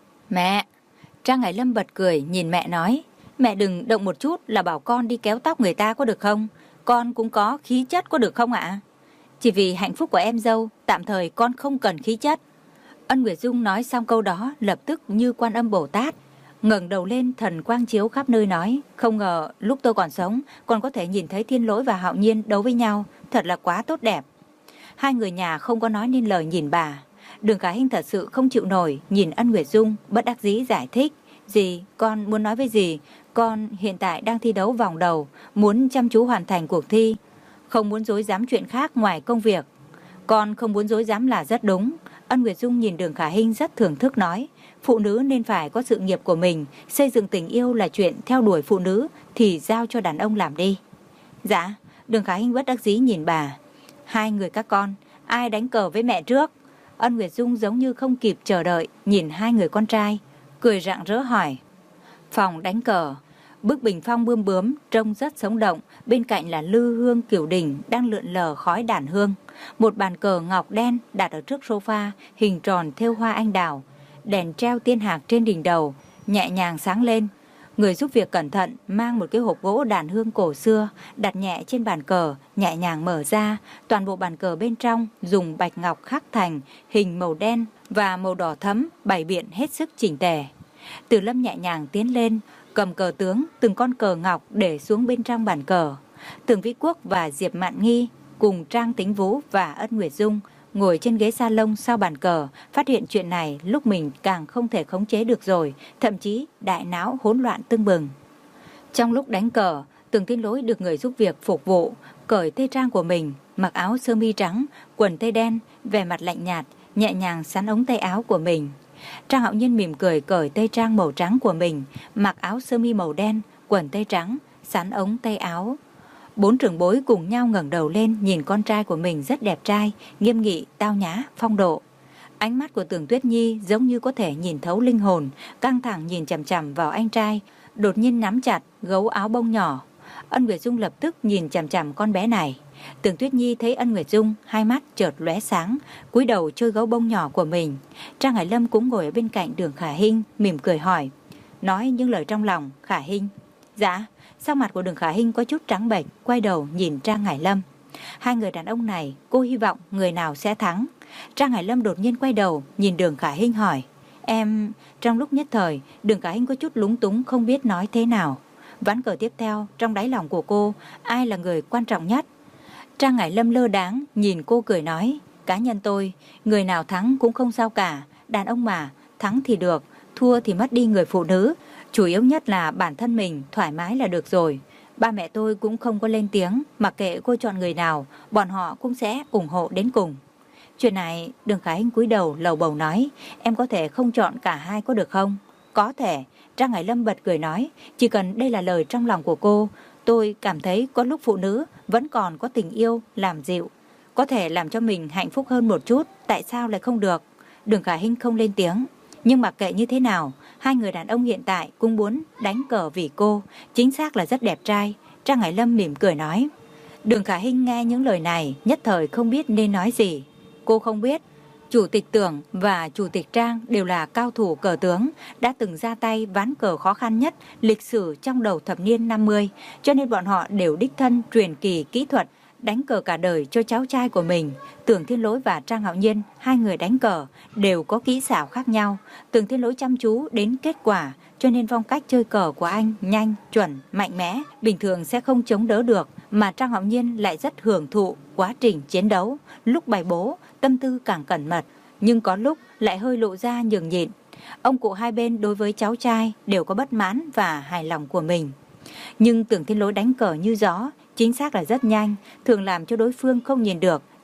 Mẹ! Trang Ngải Lâm bật cười nhìn mẹ nói. Mẹ đừng động một chút là bảo con đi kéo tóc người ta có được không? Con cũng có khí chất có được không ạ? Chỉ vì hạnh phúc của em dâu, tạm thời con không cần khí chất. Ân Nguyệt Dung nói xong câu đó, lập tức như Quan Âm Bồ Tát, ngẩng đầu lên, thần quang chiếu khắp nơi nói. Không ngờ lúc tôi còn sống, còn có thể nhìn thấy Thiên Lỗi và Hạo Nhiên đấu với nhau, thật là quá tốt đẹp. Hai người nhà không có nói nên lời nhìn bà. Đường Khả Hinh thật sự không chịu nổi, nhìn Ân Nguyệt Dung, bất đắc dĩ giải thích. Dì, con muốn nói với dì, con hiện tại đang thi đấu vòng đầu, muốn chăm chú hoàn thành cuộc thi, không muốn dối dám chuyện khác ngoài công việc. Con không muốn dối dám là rất đúng. Ân Nguyệt Dung nhìn Đường Khả Hinh rất thưởng thức nói. Phụ nữ nên phải có sự nghiệp của mình, xây dựng tình yêu là chuyện theo đuổi phụ nữ thì giao cho đàn ông làm đi. Dạ. Đường Khả Hinh bất đắc dĩ nhìn bà. Hai người các con, ai đánh cờ với mẹ trước? Ân Nguyệt Dung giống như không kịp chờ đợi, nhìn hai người con trai, cười rạng rỡ hỏi. Phòng đánh cờ. Bức bình phong bươm bướm trông rất sống động, bên cạnh là lư hương cửu đỉnh đang lượn lờ khói đàn hương. Một bàn cờ ngọc đen đặt ở trước sofa, hình tròn thêu hoa anh đào. Đèn treo tiên hạc trên đỉnh đầu nhẹ nhàng sáng lên. Người giúp việc cẩn thận mang một cái hộp gỗ đàn hương cổ xưa đặt nhẹ trên bàn cờ, nhẹ nhàng mở ra. Toàn bộ bàn cờ bên trong dùng bạch ngọc khắc thành hình màu đen và màu đỏ thẫm, bày biện hết sức chỉnh tề. Từ Lâm nhẹ nhàng tiến lên, cầm cờ tướng, từng con cờ ngọc để xuống bên trong bàn cờ. Tưởng Vĩ Quốc và Diệp Mạn Nghi cùng Trang Tính Vũ và Ân Nguyệt Dung ngồi trên ghế salon sau bàn cờ, phát hiện chuyện này lúc mình càng không thể khống chế được rồi, thậm chí đại não hỗn loạn tưng bừng. Trong lúc đánh cờ, Tưởng Thiên Lỗi được người giúp việc phục vụ, cởi tây trang của mình, mặc áo sơ mi trắng, quần tây đen, vẻ mặt lạnh nhạt, nhẹ nhàng xắn ống tay áo của mình. Trang Hạo Nhiên mỉm cười cởi tây trang màu trắng của mình, mặc áo sơ mi màu đen, quần tây trắng, xắn ống tay áo. Bốn trưởng bối cùng nhau ngẩng đầu lên nhìn con trai của mình rất đẹp trai, nghiêm nghị, tao nhã, phong độ. Ánh mắt của Tưởng Tuyết Nhi giống như có thể nhìn thấu linh hồn, căng thẳng nhìn chằm chằm vào anh trai, đột nhiên nắm chặt gấu áo bông nhỏ. Ân Nguyệt Dung lập tức nhìn chằm chằm con bé này. Tưởng Tuyết Nhi thấy Ân Nguyệt Dung, hai mắt chợt lóe sáng, cúi đầu chơi gấu bông nhỏ của mình. Trang Hải Lâm cũng ngồi ở bên cạnh Đường Khả Hinh, mỉm cười hỏi, nói những lời trong lòng. Khả Hinh. Dạ. Sắc mặt của Đường Khả Hinh có chút trắng bệch, quay đầu nhìn Trang Hải Lâm. Hai người đàn ông này, cô hy vọng người nào sẽ thắng. Trang Hải Lâm đột nhiên quay đầu nhìn Đường Khả Hinh hỏi, em... Trong lúc nhất thời, Đường Khả Hinh có chút lúng túng không biết nói thế nào. Ván cờ tiếp theo, trong đáy lòng của cô, ai là người quan trọng nhất? Trang Hải Lâm lơ đáng nhìn cô cười nói, cá nhân tôi, người nào thắng cũng không sao cả. Đàn ông mà, thắng thì được, thua thì mất đi người phụ nữ. Chủ yếu nhất là bản thân mình thoải mái là được rồi. Ba mẹ tôi cũng không có lên tiếng, mặc kệ cô chọn người nào, bọn họ cũng sẽ ủng hộ đến cùng. Chuyện này, Đường Khả Hinh cúi đầu lầu bầu nói, em có thể không chọn cả hai có được không? Có thể. Trang Hải Lâm bật cười nói, chỉ cần đây là lời trong lòng của cô, tôi cảm thấy có lúc phụ nữ vẫn còn có tình yêu làm dịu, có thể làm cho mình hạnh phúc hơn một chút, tại sao lại không được? Đường Khả Hinh không lên tiếng. Nhưng mặc kệ như thế nào, hai người đàn ông hiện tại cũng muốn đánh cờ vì cô, chính xác là rất đẹp trai. Trang Hải Lâm mỉm cười nói. Đường Khả Hinh nghe những lời này, nhất thời không biết nên nói gì. Cô không biết, Chủ tịch Tưởng và Chủ tịch Trang đều là cao thủ cờ tướng, đã từng ra tay ván cờ khó khăn nhất lịch sử trong đầu thập niên năm mươi, cho nên bọn họ đều đích thân truyền kỳ kỹ thuật đánh cờ cả đời cho cháu trai của mình. Tưởng Thiên Lỗi và Trang Hạo Nhiên, hai người đánh cờ đều có kỹ xảo khác nhau. Tưởng Thiên Lỗi chăm chú đến kết quả, cho nên phong cách chơi cờ của anh nhanh, chuẩn, mạnh mẽ, bình thường sẽ không chống đỡ được, mà Trang Hạo Nhiên lại rất hưởng thụ quá trình chiến đấu. Lúc bày bố, tâm tư càng cẩn mật, nhưng có lúc lại hơi lộ ra nhường nhịn. Ông cụ hai bên đối với cháu trai đều có bất mãn và hài lòng của mình. Nhưng Tưởng Thiên Lỗi đánh cờ như gió, chính xác là rất nhanh, thường làm cho đối phương không nhìn được,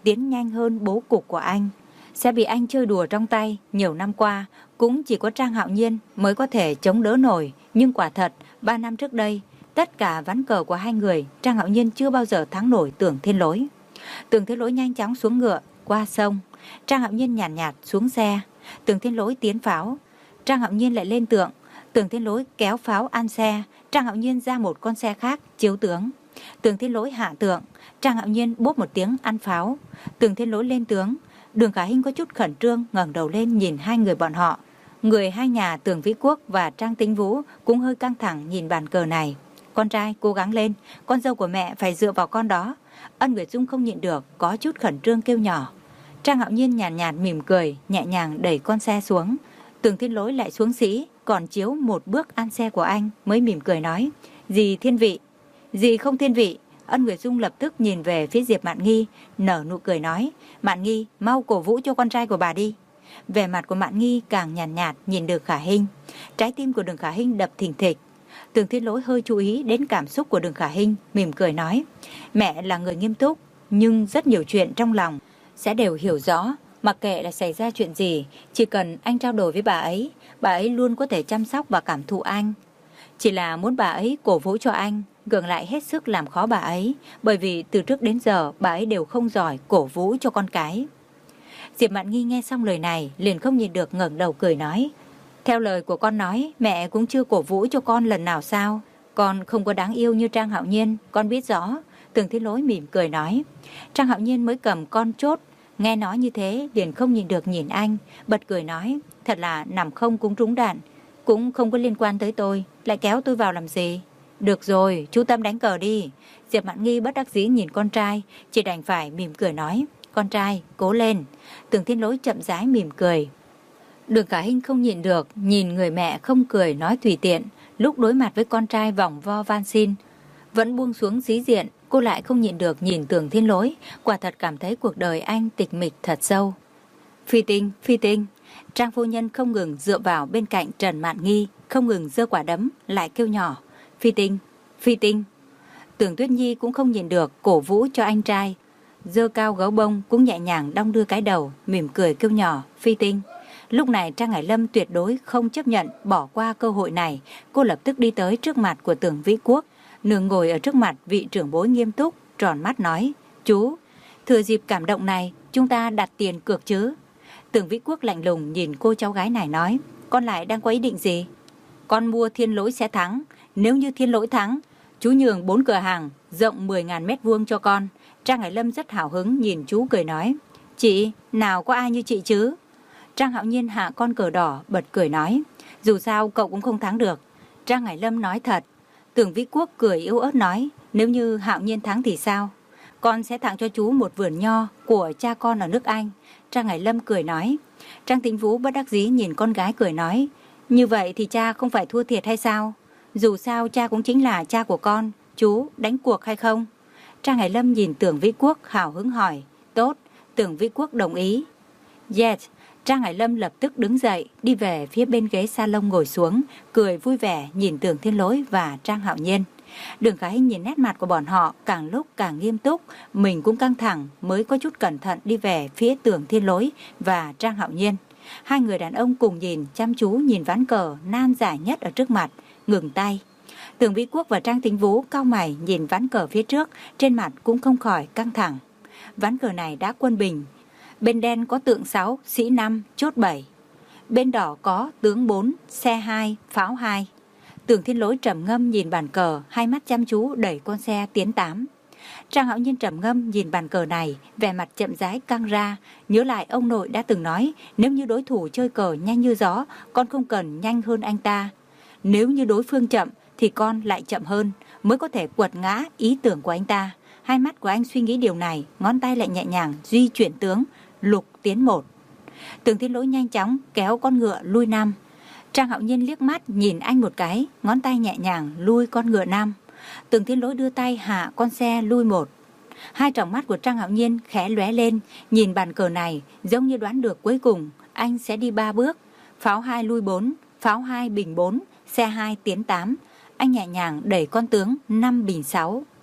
tiến nhanh hơn bố cục của anh. Sẽ bị anh chơi đùa trong tay. Nhiều năm qua, cũng chỉ có Trang Hạo Nhiên mới có thể chống đỡ nổi. Nhưng quả thật, ba năm trước đây, tất cả ván cờ của hai người, Trang Hạo Nhiên chưa bao giờ thắng nổi Tưởng Thiên Lỗi. Tưởng Thiên Lỗi nhanh chóng xuống ngựa, qua sông. Trang Hạo Nhiên nhàn nhạt, nhạt xuống xe. Tưởng Thiên Lỗi tiến pháo. Trang Hạo Nhiên lại lên tượng. Tưởng Thiên Lỗi kéo pháo ăn xe. Trang Hạo Nhiên ra một con xe khác, chiếu tướng. Tưởng Thiên Lỗi hạ tượng. Trang Hạo Nhiên bốp một tiếng ăn pháo. Tưởng Thiên Lỗi lên tướng. Đường Khả Hinh có chút khẩn trương, ngẩng đầu lên nhìn hai người bọn họ. Người hai nhà Tưởng Vĩ Quốc và Trang Tĩnh Vũ cũng hơi căng thẳng nhìn bàn cờ này. Con trai cố gắng lên, con dâu của mẹ phải dựa vào con đó. Ân Nguyệt Dung không nhịn được, có chút khẩn trương kêu nhỏ. Trang Hạo Nhiên nhàn nhạt, nhạt mỉm cười, nhẹ nhàng đẩy con xe xuống. Tưởng Thiên Lỗi lại xuống sĩ, còn chiếu một bước ăn xe của anh mới mỉm cười nói: "Dì thiên vị." "Dì không thiên vị." Ân Nguyệt Dung lập tức nhìn về phía Diệp Mạn Nghi, nở nụ cười nói: "Mạn Nghi, mau cổ vũ cho con trai của bà đi." Vẻ mặt của Mạn Nghi càng nhàn nhạt, nhạt nhìn Đường Khả Hinh. Trái tim của Đường Khả Hinh đập thình thịch. Tưởng Thiên Lỗi hơi chú ý đến cảm xúc của Đường Khả Hinh, mỉm cười nói: "Mẹ là người nghiêm túc, nhưng rất nhiều chuyện trong lòng sẽ đều hiểu rõ. Mặc kệ là xảy ra chuyện gì, chỉ cần anh trao đổi với bà ấy, bà ấy luôn có thể chăm sóc và cảm thụ anh. Chỉ là muốn bà ấy cổ vũ cho anh, ngược lại hết sức làm khó bà ấy, bởi vì từ trước đến giờ bà ấy đều không giỏi cổ vũ cho con cái." Diệp Mạn Nghi nghe xong lời này liền không nhìn được, ngẩng đầu cười nói: "Theo lời của con nói, mẹ cũng chưa cổ vũ cho con lần nào sao? Con không có đáng yêu như Trang Hạo Nhiên, con biết rõ." Tưởng Thiên Lỗi mỉm cười nói. Trang Hạo Nhiên mới cầm con chốt, nghe nói như thế liền không nhìn được nhìn anh, bật cười nói: "Thật là nằm không cũng trúng đạn, cũng không có liên quan tới tôi, lại kéo tôi vào làm gì?" "Được rồi, chú tâm đánh cờ đi." Diệp Mạn Nghi bất đắc dĩ nhìn con trai, chỉ đành phải mỉm cười nói: "Con trai, cố lên." Tưởng Thiên Lỗi chậm rãi mỉm cười. Đường Khả Hinh không nhịn được, nhìn người mẹ không cười nói tùy tiện, lúc đối mặt với con trai vòng vo van xin, vẫn buông xuống dí diện, cô lại không nhịn được nhìn Tưởng Thiên Lỗi, quả thật cảm thấy cuộc đời anh tịch mịch thật sâu. "Phi Tinh, Phi Tinh." Trang phu nhân không ngừng dựa vào bên cạnh Trần Mạn Nghi, không ngừng giơ quả đấm, lại kêu nhỏ: "Phi Tinh, Phi Tinh." Tưởng Tuyết Nhi cũng không nhịn được, cổ vũ cho anh trai, giơ cao gấu bông, cũng nhẹ nhàng đong đưa cái đầu, mỉm cười kêu nhỏ: "Phi Tinh." Lúc này Trang Hải Lâm tuyệt đối không chấp nhận bỏ qua cơ hội này, cô lập tức đi tới trước mặt của Tưởng Vĩ Quốc, nương ngồi ở trước mặt vị trưởng bối nghiêm túc, tròn mắt nói: "Chú, thừa dịp cảm động này, chúng ta đặt tiền cược chứ?" Tưởng Vĩ Quốc lạnh lùng nhìn cô cháu gái này nói: "Con lại đang có ý định gì?" "Con mua Thiên Lỗi sẽ thắng, nếu như Thiên Lỗi thắng, chú nhường bốn cửa hàng rộng mười nghìn mét vuông cho con." Trang Hải Lâm rất hào hứng nhìn chú cười nói: "Chị, nào có ai như chị chứ?" Trang Hạo Nhiên hạ con cờ đỏ, bật cười nói: "Dù sao cậu cũng không thắng được." Trang Hải Lâm nói thật. Tưởng Vĩ Quốc cười yếu ớt nói: "Nếu như Hạo Nhiên thắng thì sao? Con sẽ tặng cho chú một vườn nho của cha con ở nước Anh." Trang Hải Lâm cười nói. Trang Tĩnh Vũ bất đắc dĩ nhìn con gái cười nói: "Như vậy thì cha không phải thua thiệt hay sao? Dù sao cha cũng chính là cha của con, chú đánh cuộc hay không?" Trang Hải Lâm nhìn Tưởng Vĩ Quốc hào hứng hỏi. "Tốt." Tưởng Vĩ Quốc đồng ý. "Yes." Trang Hải Lâm lập tức đứng dậy, đi về phía bên ghế salon ngồi xuống, cười vui vẻ nhìn Tưởng Thiên Lỗi và Trang Hạo Nhiên. Đường Khả Hinh nhìn nét mặt của bọn họ càng lúc càng nghiêm túc, mình cũng căng thẳng, mới có chút cẩn thận đi về phía Tưởng Thiên Lỗi và Trang Hạo Nhiên. Hai người đàn ông cùng nhìn chăm chú nhìn ván cờ nan giải nhất ở trước mặt, ngừng tay. Tưởng Vĩ Quốc và Trang Tĩnh Vũ cau mày nhìn ván cờ phía trước, trên mặt cũng không khỏi căng thẳng. Ván cờ này đã quân bình. Bên đen có tượng sáu, sĩ năm, chốt bảy. Bên đỏ có tướng bốn, xe hai, pháo hai. Tưởng Thiên Lỗi trầm ngâm nhìn bàn cờ, hai mắt chăm chú đẩy con xe tiến tám. Trang Hạo Nhiên trầm ngâm nhìn bàn cờ này, vẻ mặt chậm rãi căng ra, nhớ lại ông nội đã từng nói, nếu như đối thủ chơi cờ nhanh như gió, con không cần nhanh hơn anh ta. Nếu như đối phương chậm thì con lại chậm hơn, mới có thể quật ngã ý tưởng của anh ta. Hai mắt của anh suy nghĩ điều này, ngón tay lại nhẹ nhàng di chuyển tướng, lục tiến một. Tưởng Thiên Lỗi nhanh chóng kéo con ngựa lui năm. Trang Hạo Nhiên liếc mắt nhìn anh một cái, ngón tay nhẹ nhàng lui con ngựa năm. Tưởng Thiên Lỗi đưa tay hạ con xe lui một. Hai tròng mắt của Trang Hạo Nhiên khẽ lóe lên, nhìn bàn cờ này giống như đoán được cuối cùng anh sẽ đi ba bước. Pháo hai lui bốn, pháo hai bình bốn, xe hai tiến tám. Anh nhẹ nhàng đẩy con tướng năm bình sáu.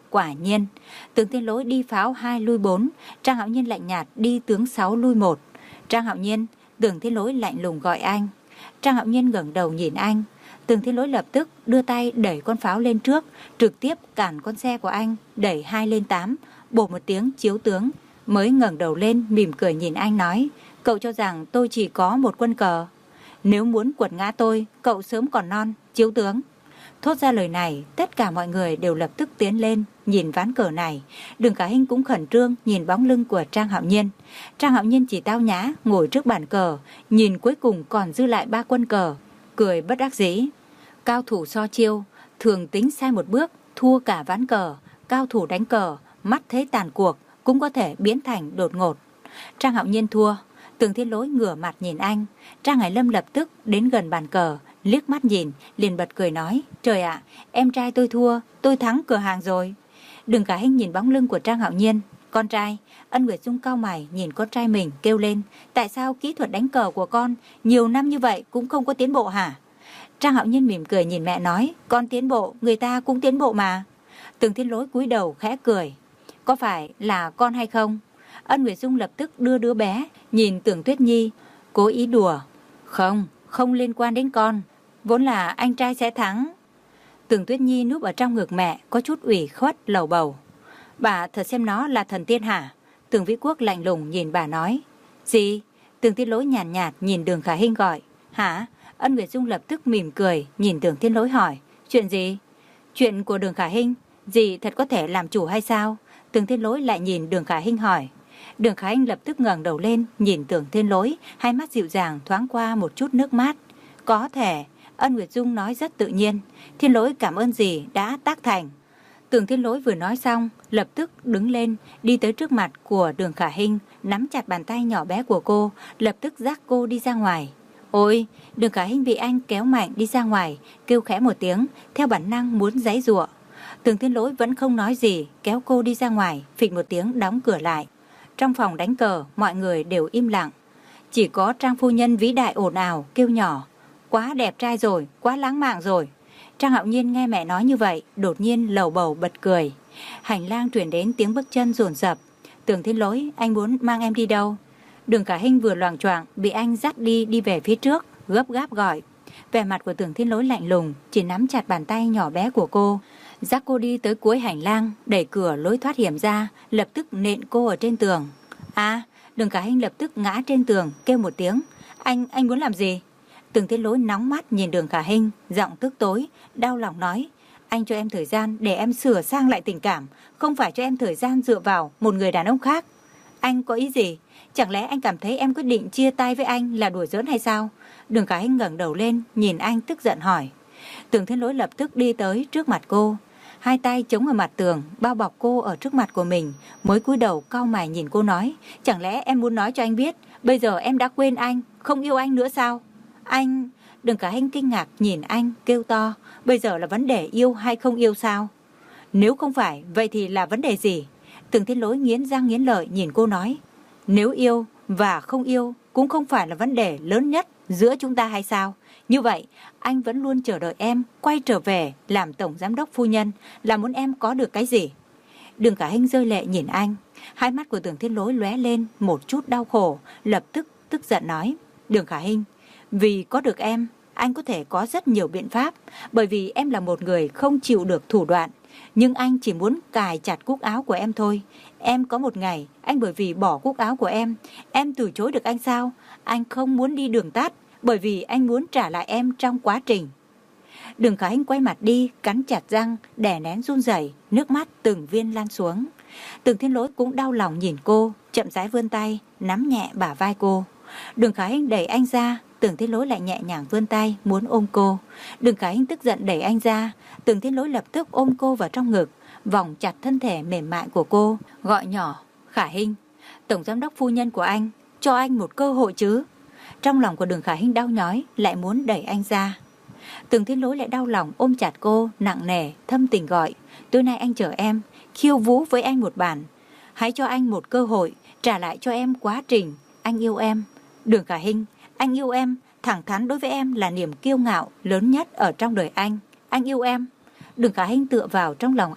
Quả nhiên, Tưởng Thiên Lỗi đi pháo hai lui bốn, Trang Hạo Nhiên lạnh nhạt đi tướng sáu lui một. Trang Hạo Nhiên, Tưởng Thiên Lỗi lạnh lùng gọi anh. Trang Hạo Nhiên ngẩng đầu nhìn anh. Tưởng Thiên Lỗi lập tức đưa tay đẩy con pháo lên trước, trực tiếp cản con xe của anh, đẩy hai lên tám, bổ một tiếng chiếu tướng, mới ngẩng đầu lên mỉm cười nhìn anh nói, cậu cho rằng tôi chỉ có một quân cờ. Nếu muốn quật ngã tôi, cậu sớm còn non, chiếu tướng. Thốt ra lời này, tất cả mọi người đều lập tức tiến lên, nhìn ván cờ này. Đường Khả Hinh cũng khẩn trương nhìn bóng lưng của Trang Hạo Nhiên. Trang Hạo Nhiên chỉ tao nhã, ngồi trước bàn cờ, nhìn cuối cùng còn dư lại ba quân cờ, cười bất đắc dĩ. Cao thủ so chiêu, thường tính sai một bước, thua cả ván cờ. Cao thủ đánh cờ, mắt thấy tàn cuộc, cũng có thể biến thành đột ngột. Trang Hạo Nhiên thua. Tưởng Thiên Lỗi ngửa mặt nhìn anh. Trang Hải Lâm lập tức đến gần bàn cờ, liếc mắt nhìn, liền bật cười nói, trời ạ, em trai tôi thua, tôi thắng cửa hàng rồi. Đường Khả Hinh nhìn bóng lưng của Trang Hạo Nhiên. Con trai. Ân Nguyệt Dung cau mày nhìn con trai mình kêu lên, tại sao kỹ thuật đánh cờ của con nhiều năm như vậy cũng không có tiến bộ hả? Trang Hạo Nhiên mỉm cười nhìn mẹ nói, con tiến bộ, người ta cũng tiến bộ mà. Tưởng Thiên Lỗi cúi đầu khẽ cười, có phải là con hay không? Ân Nguyệt Dung lập tức đưa đứa bé nhìn Tưởng Tuyết Nhi, cố ý đùa, không, không liên quan đến con, vốn là anh trai sẽ thắng. Tưởng Tuyết Nhi núp ở trong ngực mẹ, có chút ủy khuất lầu bầu, bà thật xem nó là thần tiên hả? Tưởng Vĩ Quốc lạnh lùng nhìn bà nói, gì? Tưởng Thiên Lỗi nhàn nhạt, nhạt nhìn Đường Khả Hinh gọi, hả? Ân Nguyệt Dung lập tức mỉm cười nhìn Tưởng Thiên Lỗi hỏi, chuyện gì? Chuyện của Đường Khả Hinh, dì thật có thể làm chủ hay sao? Tưởng Thiên Lỗi lại nhìn Đường Khả Hinh hỏi. Đường Khả Hinh lập tức ngẩng đầu lên nhìn Tưởng Thiên Lỗi, hai mắt dịu dàng thoáng qua một chút nước mắt. Có thể. Ân Nguyệt Dung nói rất tự nhiên. Thiên Lỗi cảm ơn dì đã tác thành. Tưởng Thiên Lỗi vừa nói xong, lập tức đứng lên, đi tới trước mặt của Đường Khả Hinh, nắm chặt bàn tay nhỏ bé của cô, lập tức dắt cô đi ra ngoài. Ôi, Đường Khả Hinh bị anh kéo mạnh đi ra ngoài, kêu khẽ một tiếng, theo bản năng muốn giãy giụa. Tưởng Thiên Lỗi vẫn không nói gì, kéo cô đi ra ngoài, phịch một tiếng đóng cửa lại. Trong phòng đánh cờ, mọi người đều im lặng. Chỉ có Trang phu nhân vĩ đại ồn ào, kêu nhỏ, quá đẹp trai rồi, quá lãng mạn rồi. Trang Hạo Nhiên nghe mẹ nói như vậy, đột nhiên lầu bầu bật cười. Hành lang truyền đến tiếng bước chân dồn dập. Tưởng Thiên Lỗi, anh muốn mang em đi đâu? Đường Khả Hinh vừa loạng choạng bị anh dắt đi đi về phía trước, gấp gáp gọi. Vẻ mặt của Tưởng Thiên Lỗi lạnh lùng, chỉ nắm chặt bàn tay nhỏ bé của cô, dắt cô đi tới cuối hành lang, đẩy cửa lối thoát hiểm ra, lập tức nện cô ở trên tường. À, Đường Khả Hinh lập tức ngã trên tường, kêu một tiếng, anh, anh muốn làm gì? Tưởng Thiên Lỗi nóng mắt nhìn Đường Khả Hinh, giọng tức tối, đau lòng nói, anh cho em thời gian để em sửa sang lại tình cảm, không phải cho em thời gian dựa vào một người đàn ông khác. Anh có ý gì? Chẳng lẽ anh cảm thấy em quyết định chia tay với anh là đùa giỡn hay sao? Đường Khả Hinh ngẩng đầu lên, nhìn anh tức giận hỏi. Tưởng Thiên Lỗi lập tức đi tới trước mặt cô, hai tay chống ở mặt tường, bao bọc cô ở trước mặt của mình, mới cúi đầu cau mày nhìn cô nói, chẳng lẽ em muốn nói cho anh biết, bây giờ em đã quên anh, không yêu anh nữa sao? Anh... Đường Khả Hinh kinh ngạc nhìn anh, kêu to, bây giờ là vấn đề yêu hay không yêu sao? Nếu không phải, vậy thì là vấn đề gì? Tưởng Thiên Lỗi nghiến răng nghiến lợi nhìn cô nói, nếu yêu và không yêu cũng không phải là vấn đề lớn nhất giữa chúng ta hay sao? Như vậy, anh vẫn luôn chờ đợi em quay trở về làm tổng giám đốc phu nhân, là muốn em có được cái gì? Đường Khả Hinh rơi lệ nhìn anh, hai mắt của Tưởng Thiên Lỗi lóe lên một chút đau khổ, lập tức tức giận nói, Đường Khả Hinh, vì có được em, anh có thể có rất nhiều biện pháp, bởi vì em là một người không chịu được thủ đoạn, nhưng anh chỉ muốn cài chặt cúc áo của em thôi. Em có một ngày, anh bởi vì bỏ cúc áo của em, em từ chối được anh sao? Anh không muốn đi đường tắt, bởi vì anh muốn trả lại em trong quá trình. Đường Khả Hinh quay mặt đi, cắn chặt răng, đè nén run rẩy, nước mắt từng viên lan xuống. Tưởng Thiên Lỗi cũng đau lòng nhìn cô, chậm rãi vươn tay, nắm nhẹ bả vai cô. Đường Khả Hinh đẩy anh ra, Tưởng Thiên Lỗi lại nhẹ nhàng vươn tay muốn ôm cô. Đường Khả Hinh tức giận đẩy anh ra, Tưởng Thiên Lỗi lập tức ôm cô vào trong ngực, vòng chặt thân thể mềm mại của cô, gọi nhỏ, Khả Hinh, tổng giám đốc phu nhân của anh, cho anh một cơ hội chứ. Trong lòng của Đường Khả Hinh đau nhói, lại muốn đẩy anh ra. Tưởng Thiên Lỗi lại đau lòng ôm chặt cô, nặng nề, thâm tình gọi, tối nay anh chờ em, khiêu vũ với anh một bản. Hãy cho anh một cơ hội, trả lại cho em quá trình, anh yêu em. Đường Khả Hinh, anh yêu em, thẳng thắn đối với em là niềm kiêu ngạo lớn nhất ở trong đời anh. Anh yêu em. Đường Khả Hinh tựa vào trong lòng anh,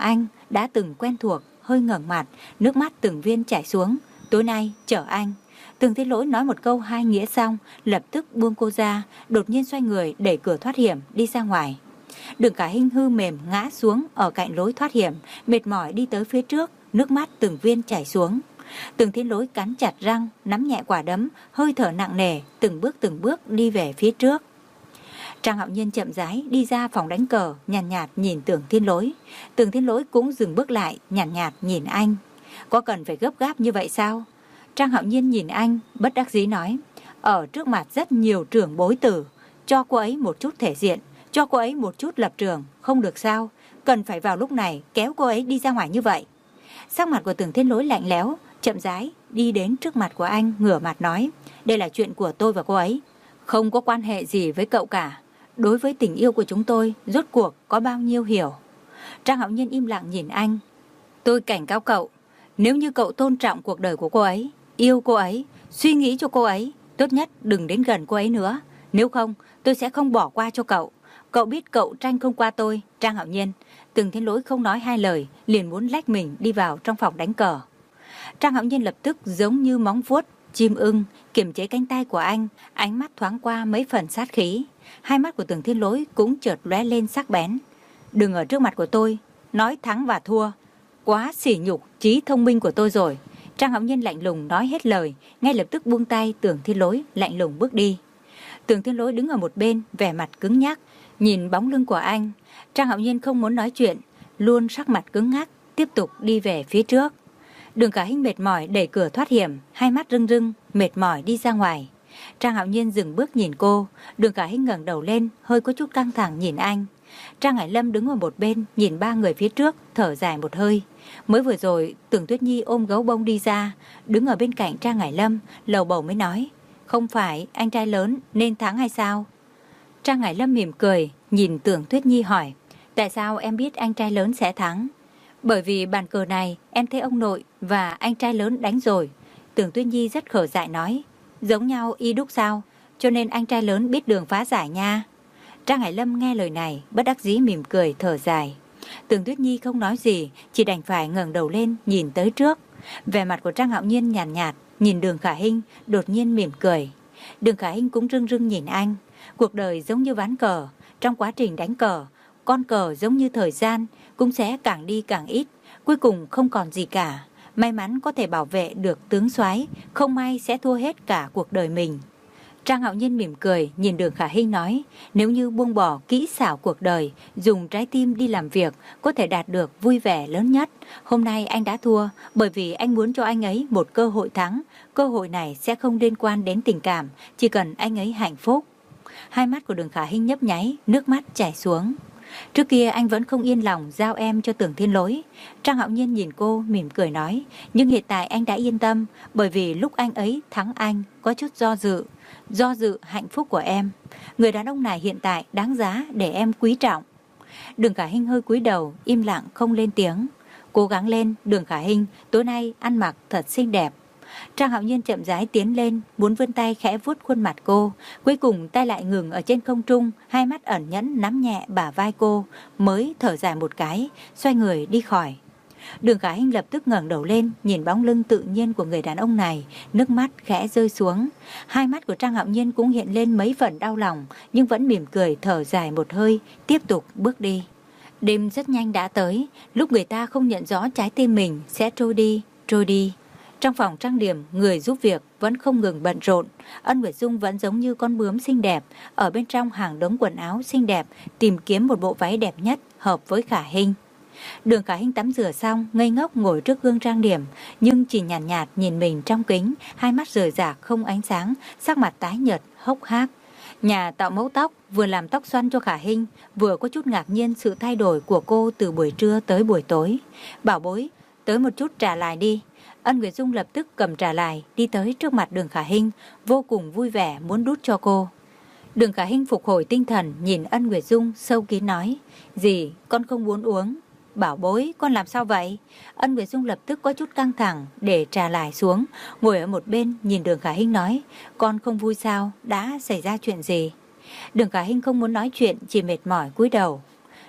đã từng quen thuộc, hơi ngẩng mặt, nước mắt từng viên chảy xuống. Tối nay chở anh. Tưởng Thiên Lỗi nói một câu hai nghĩa xong, lập tức buông cô ra, đột nhiên xoay người đẩy cửa thoát hiểm đi ra ngoài. Đường Khả Hinh hư mềm ngã xuống ở cạnh lối thoát hiểm, mệt mỏi đi tới phía trước, nước mắt từng viên chảy xuống. Tưởng Thiên Lỗi cắn chặt răng, nắm nhẹ quả đấm, hơi thở nặng nề, từng bước từng bước đi về phía trước. Trang Hạo Nhiên chậm rãi đi ra phòng đánh cờ, nhàn nhạt, nhạt nhìn Tưởng Thiên Lỗi. Tưởng Thiên Lỗi cũng dừng bước lại, nhàn nhạt, nhạt nhìn anh. Có cần phải gấp gáp như vậy sao? Trang Hạo Nhiên nhìn anh, bất đắc dĩ nói. Ở trước mặt rất nhiều trưởng bối tử, cho cô ấy một chút thể diện, cho cô ấy một chút lập trường, không được sao? Cần phải vào lúc này kéo cô ấy đi ra ngoài như vậy. Sắc mặt của Tưởng Thiên Lỗi lạnh lẽo, chậm rãi đi đến trước mặt của anh, ngửa mặt nói. Đây là chuyện của tôi và cô ấy, không có quan hệ gì với cậu cả. Đối với tình yêu của chúng tôi, rốt cuộc có bao nhiêu hiểu? Trang Hạo Nhiên im lặng nhìn anh. Tôi cảnh cáo cậu, nếu như cậu tôn trọng cuộc đời của cô ấy, yêu cô ấy, suy nghĩ cho cô ấy, tốt nhất đừng đến gần cô ấy nữa. Nếu không, tôi sẽ không bỏ qua cho cậu. Cậu biết cậu tranh không qua tôi, Trang Hạo Nhiên. Tưởng Thiên Lỗi không nói hai lời, liền muốn lách mình đi vào trong phòng đánh cờ. Trang Hạo Nhiên lập tức giống như móng vuốt chim ưng, kiềm chế cánh tay của anh, ánh mắt thoáng qua mấy phần sát khí. Hai mắt của Tưởng Thiên Lỗi cũng chợt lóe lên sắc bén. Đừng ở trước mặt của tôi nói thắng và thua, quá sỉ nhục trí thông minh của tôi rồi. Trang Hạo Nhiên lạnh lùng nói hết lời, ngay lập tức buông tay Tưởng Thiên Lỗi, lạnh lùng bước đi. Tưởng Thiên Lỗi đứng ở một bên, vẻ mặt cứng nhắc, nhìn bóng lưng của anh. Trang Hạo Nhiên không muốn nói chuyện, luôn sắc mặt cứng ngắc, tiếp tục đi về phía trước. Đường Khả Hinh mệt mỏi đẩy cửa thoát hiểm, hai mắt rưng rưng, mệt mỏi đi ra ngoài. Trang Hạo Nhiên dừng bước nhìn cô, Đường Khả Hinh ngẩng đầu lên, hơi có chút căng thẳng nhìn anh. Trang Hải Lâm đứng ở một bên, nhìn ba người phía trước, thở dài một hơi. Mới vừa rồi, Tưởng Tuyết Nhi ôm gấu bông đi ra, đứng ở bên cạnh Trang Hải Lâm, lầu bầu mới nói, không phải anh trai lớn nên thắng hay sao? Trang Hải Lâm mỉm cười, nhìn Tưởng Tuyết Nhi hỏi, tại sao em biết anh trai lớn sẽ thắng? Bởi vì bàn cờ này em thấy ông nội và anh trai lớn đánh rồi. Tưởng Tuyết Nhi rất khờ dại nói, giống nhau y đúc sao, cho nên anh trai lớn biết đường phá giải nha. Trang Hải Lâm nghe lời này, bất đắc dĩ mỉm cười thở dài. Tưởng Tuyết Nhi không nói gì, chỉ đành phải ngẩng đầu lên nhìn tới trước. Vẻ mặt của Trang Hạo Nhiên nhàn nhạt, nhạt, nhìn Đường Khả Hinh, đột nhiên mỉm cười. Đường Khả Hinh cũng rưng rưng nhìn anh. Cuộc đời giống như ván cờ, trong quá trình đánh cờ, con cờ giống như thời gian, cũng sẽ càng đi càng ít, cuối cùng không còn gì cả. May mắn có thể bảo vệ được tướng soái, không may sẽ thua hết cả cuộc đời mình. Trang Hạo Nhiên mỉm cười, nhìn Đường Khả Hinh nói, nếu như buông bỏ kỹ xảo cuộc đời, dùng trái tim đi làm việc, có thể đạt được vui vẻ lớn nhất. Hôm nay anh đã thua, bởi vì anh muốn cho anh ấy một cơ hội thắng. Cơ hội này sẽ không liên quan đến tình cảm, chỉ cần anh ấy hạnh phúc. Hai mắt của Đường Khả Hinh nhấp nháy, nước mắt chảy xuống. Trước kia anh vẫn không yên lòng giao em cho Tưởng Thiên Lỗi. Trang Hạo Nhiên nhìn cô mỉm cười nói, nhưng hiện tại anh đã yên tâm, bởi vì lúc anh ấy thắng anh có chút do dự, do dự hạnh phúc của em. Người đàn ông này hiện tại đáng giá để em quý trọng. Đường Khả Hinh hơi cúi đầu, im lặng không lên tiếng. Cố gắng lên, Đường Khả Hinh, tối nay ăn mặc thật xinh đẹp. Trang Hạo Nhiên chậm rãi tiến lên, muốn vươn tay khẽ vuốt khuôn mặt cô, cuối cùng tay lại ngừng ở trên không trung, hai mắt ẩn nhẫn nắm nhẹ bả vai cô, mới thở dài một cái, xoay người đi khỏi. Đường Khả Hinh lập tức ngẩng đầu lên, nhìn bóng lưng tự nhiên của người đàn ông này, nước mắt khẽ rơi xuống. Hai mắt của Trang Hạo Nhiên cũng hiện lên mấy phần đau lòng, nhưng vẫn mỉm cười thở dài một hơi, tiếp tục bước đi. Đêm rất nhanh đã tới, lúc người ta không nhận rõ trái tim mình sẽ trôi đi, trôi đi. Trong phòng trang điểm, người giúp việc vẫn không ngừng bận rộn. Ân Nguyệt Dung vẫn giống như con bướm xinh đẹp, ở bên trong hàng đống quần áo xinh đẹp, tìm kiếm một bộ váy đẹp nhất hợp với Khả Hinh. Đường Khả Hinh tắm rửa xong, ngây ngốc ngồi trước gương trang điểm, nhưng chỉ nhàn nhạt, nhạt nhìn mình trong kính, hai mắt rời rạc không ánh sáng, sắc mặt tái nhợt, hốc hác. Nhà tạo mẫu tóc vừa làm tóc xoăn cho Khả Hinh, vừa có chút ngạc nhiên sự thay đổi của cô từ buổi trưa tới buổi tối. Bảo bối, tới một chút trà lại đi. Ân Nguyệt Dung lập tức cầm trà lại, đi tới trước mặt Đường Khả Hinh, vô cùng vui vẻ muốn đút cho cô. Đường Khả Hinh phục hồi tinh thần, nhìn Ân Nguyệt Dung sâu kín nói, dì, con không muốn uống. Bảo bối, con làm sao vậy? Ân Nguyệt Dung lập tức có chút căng thẳng, để trà lại xuống, ngồi ở một bên nhìn Đường Khả Hinh nói, con không vui sao, đã xảy ra chuyện gì? Đường Khả Hinh không muốn nói chuyện, chỉ mệt mỏi cúi đầu.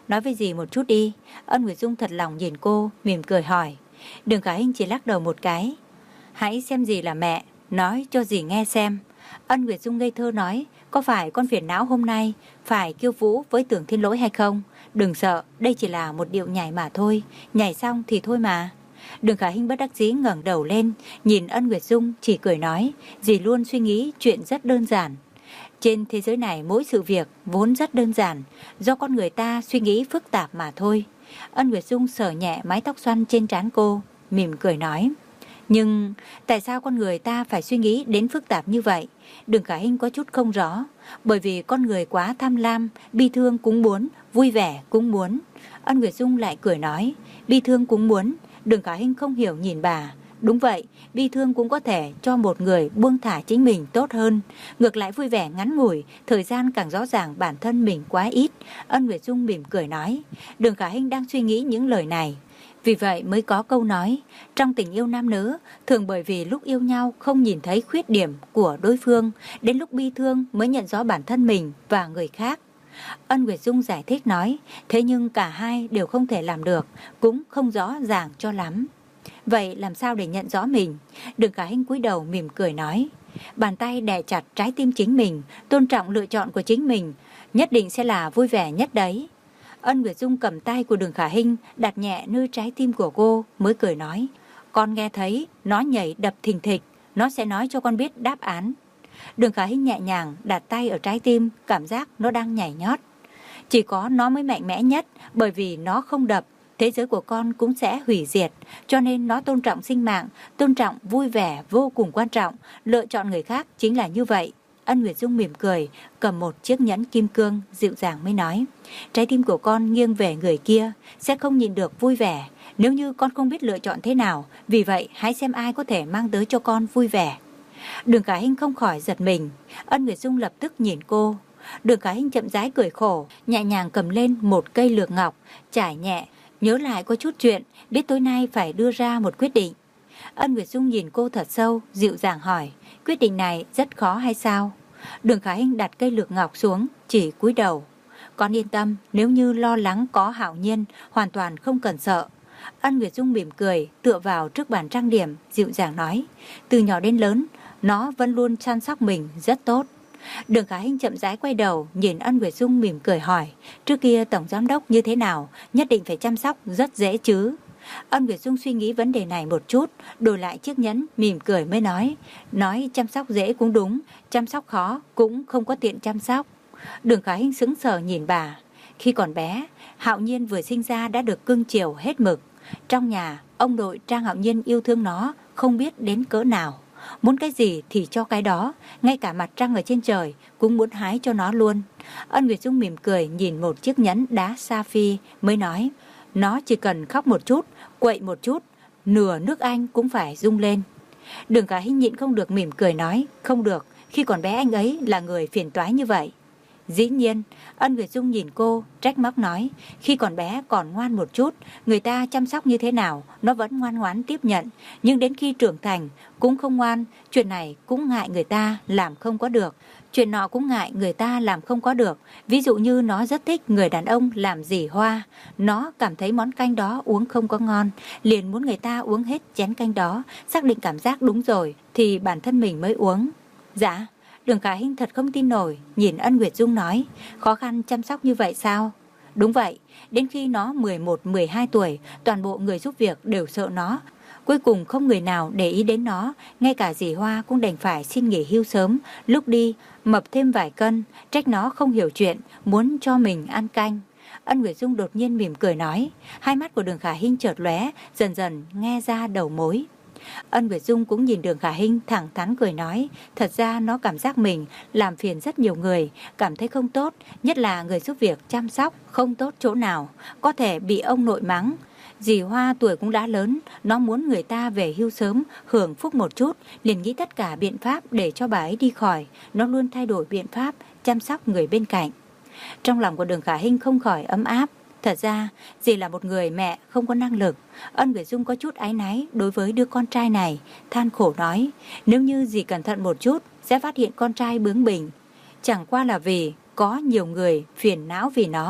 nói với dì một chút đi. Ân Nguyệt Dung thật lòng nhìn cô, mỉm cười hỏi. Đường Khả Hinh chỉ lắc đầu một cái. Hãy xem dì là mẹ, nói cho dì nghe xem. Ân Nguyệt Dung ngây thơ nói, có phải con phiền não hôm nay phải khiêu vũ với Tưởng Thiên Lỗi hay không? Đừng sợ, đây chỉ là một điệu nhảy mà thôi, nhảy xong thì thôi mà. Đường Khả Hinh bất đắc dĩ ngẩng đầu lên, nhìn Ân Nguyệt Dung chỉ cười nói, dì luôn suy nghĩ chuyện rất đơn giản. Trên thế giới này mỗi sự việc vốn rất đơn giản, do con người ta suy nghĩ phức tạp mà thôi. Ân Nguyệt Dung sờ nhẹ mái tóc xoăn trên trán cô, mỉm cười nói. Nhưng tại sao con người ta phải suy nghĩ đến phức tạp như vậy? Đường Khả Hinh có chút không rõ. Bởi vì con người quá tham lam, bi thương cũng muốn, vui vẻ cũng muốn. Ân Nguyệt Dung lại cười nói, bi thương cũng muốn. Đường Khả Hinh không hiểu nhìn bà. Đúng vậy, bi thương cũng có thể cho một người buông thả chính mình tốt hơn. Ngược lại vui vẻ ngắn ngủi, thời gian càng rõ ràng bản thân mình quá ít. Ân Nguyệt Dung mỉm cười nói. Đường Khả Hinh đang suy nghĩ những lời này. Vì vậy mới có câu nói, trong tình yêu nam nữ, thường bởi vì lúc yêu nhau không nhìn thấy khuyết điểm của đối phương, đến lúc bi thương mới nhận rõ bản thân mình và người khác. Ân Nguyệt Dung giải thích nói, thế nhưng cả hai đều không thể làm được, cũng không rõ ràng cho lắm. Vậy làm sao để nhận rõ mình? Đường Khả Hinh cúi đầu mỉm cười nói, bàn tay đè chặt trái tim chính mình, tôn trọng lựa chọn của chính mình, nhất định sẽ là vui vẻ nhất đấy. Ân Nguyệt Dung cầm tay của Đường Khả Hinh đặt nhẹ nơi trái tim của cô, mới cười nói, con nghe thấy nó nhảy đập thình thịch, nó sẽ nói cho con biết đáp án. Đường Khả Hinh nhẹ nhàng đặt tay ở trái tim, cảm giác nó đang nhảy nhót. Chỉ có nó mới mạnh mẽ nhất, bởi vì nó không đập, thế giới của con cũng sẽ hủy diệt, cho nên nó tôn trọng sinh mạng, tôn trọng vui vẻ vô cùng quan trọng, lựa chọn người khác chính là như vậy. Ân Nguyệt Dung mỉm cười, cầm một chiếc nhẫn kim cương, dịu dàng mới nói, trái tim của con nghiêng về người kia, sẽ không nhịn được vui vẻ, nếu như con không biết lựa chọn thế nào, vì vậy hãy xem ai có thể mang tới cho con vui vẻ. Đường Khả Hinh không khỏi giật mình, Ân Nguyệt Dung lập tức nhìn cô. Đường Khả Hinh chậm rãi cười khổ, nhẹ nhàng cầm lên một cây lược ngọc, trải nhẹ, nhớ lại có chút chuyện, biết tối nay phải đưa ra một quyết định. Ân Nguyệt Dung nhìn cô thật sâu, dịu dàng hỏi, quyết định này rất khó hay sao? Đường Khả Hinh đặt cây lược ngọc xuống, chỉ cúi đầu. Con yên tâm, nếu như lo lắng có Hạo Nhiên, hoàn toàn không cần sợ. Ân Nguyệt Dung mỉm cười, tựa vào trước bàn trang điểm, dịu dàng nói, từ nhỏ đến lớn, nó vẫn luôn chăm sóc mình rất tốt. Đường Khả Hinh chậm rãi quay đầu, nhìn Ân Nguyệt Dung mỉm cười hỏi, trước kia tổng giám đốc như thế nào, nhất định phải chăm sóc rất dễ chứ? Ân Nguyệt Dung suy nghĩ vấn đề này một chút, đổi lại chiếc nhẫn, mỉm cười mới nói, nói chăm sóc dễ cũng đúng, chăm sóc khó cũng không có tiện chăm sóc. Đường Khả Hinh sững sờ nhìn bà. Khi còn bé, Hạo Nhiên vừa sinh ra đã được cưng chiều hết mực. Trong nhà, ông nội Trang Hạo Nhiên yêu thương nó không biết đến cỡ nào. Muốn cái gì thì cho cái đó, ngay cả mặt trăng ở trên trời cũng muốn hái cho nó luôn. Ân Nguyệt Dung mỉm cười nhìn một chiếc nhẫn đá sapphire mới nói, nó chỉ cần khóc một chút, quậy một chút, nửa nước Anh cũng phải rung lên. Đường Khả Hinh nhịn không được mỉm cười nói, không được, khi còn bé anh ấy là người phiền toái như vậy. Dĩ nhiên, Ân Nguyệt Dung nhìn cô, trách móc nói, khi còn bé còn ngoan một chút, người ta chăm sóc như thế nào, nó vẫn ngoan ngoãn tiếp nhận, nhưng đến khi trưởng thành, cũng không ngoan, chuyện này cũng ngại người ta làm không có được, chuyện nọ cũng ngại người ta làm không có được. Ví dụ như nó rất thích người đàn ông làm dì hoa, nó cảm thấy món canh đó uống không có ngon, liền muốn người ta uống hết chén canh đó, xác định cảm giác đúng rồi, thì bản thân mình mới uống. Dạ. Đường Khả Hinh thật không tin nổi, nhìn Ân Nguyệt Dung nói, khó khăn chăm sóc như vậy sao? Đúng vậy, đến khi nó mười một mười hai tuổi, toàn bộ người giúp việc đều sợ nó. Cuối cùng không người nào để ý đến nó, ngay cả dì Hoa cũng đành phải xin nghỉ hưu sớm, lúc đi mập thêm vài cân, trách nó không hiểu chuyện, muốn cho mình ăn canh. Ân Nguyệt Dung đột nhiên mỉm cười nói, hai mắt của Đường Khả Hinh chợt lóe, dần dần nghe ra đầu mối. Ân Nguyệt Dung cũng nhìn Đường Khả Hinh thẳng thắn cười nói, thật ra nó cảm giác mình làm phiền rất nhiều người, cảm thấy không tốt, nhất là người giúp việc chăm sóc, không tốt chỗ nào, có thể bị ông nội mắng. Dì Hoa tuổi cũng đã lớn, nó muốn người ta về hưu sớm, hưởng phúc một chút, liền nghĩ tất cả biện pháp để cho bà ấy đi khỏi, nó luôn thay đổi biện pháp, chăm sóc người bên cạnh. Trong lòng của Đường Khả Hinh không khỏi ấm áp. Thật ra, dì là một người mẹ không có năng lực. Ân Nguyệt Dung có chút áy náy đối với đứa con trai này, than khổ nói, nếu như dì cẩn thận một chút, sẽ phát hiện con trai bướng bỉnh. Chẳng qua là vì có nhiều người phiền não vì nó,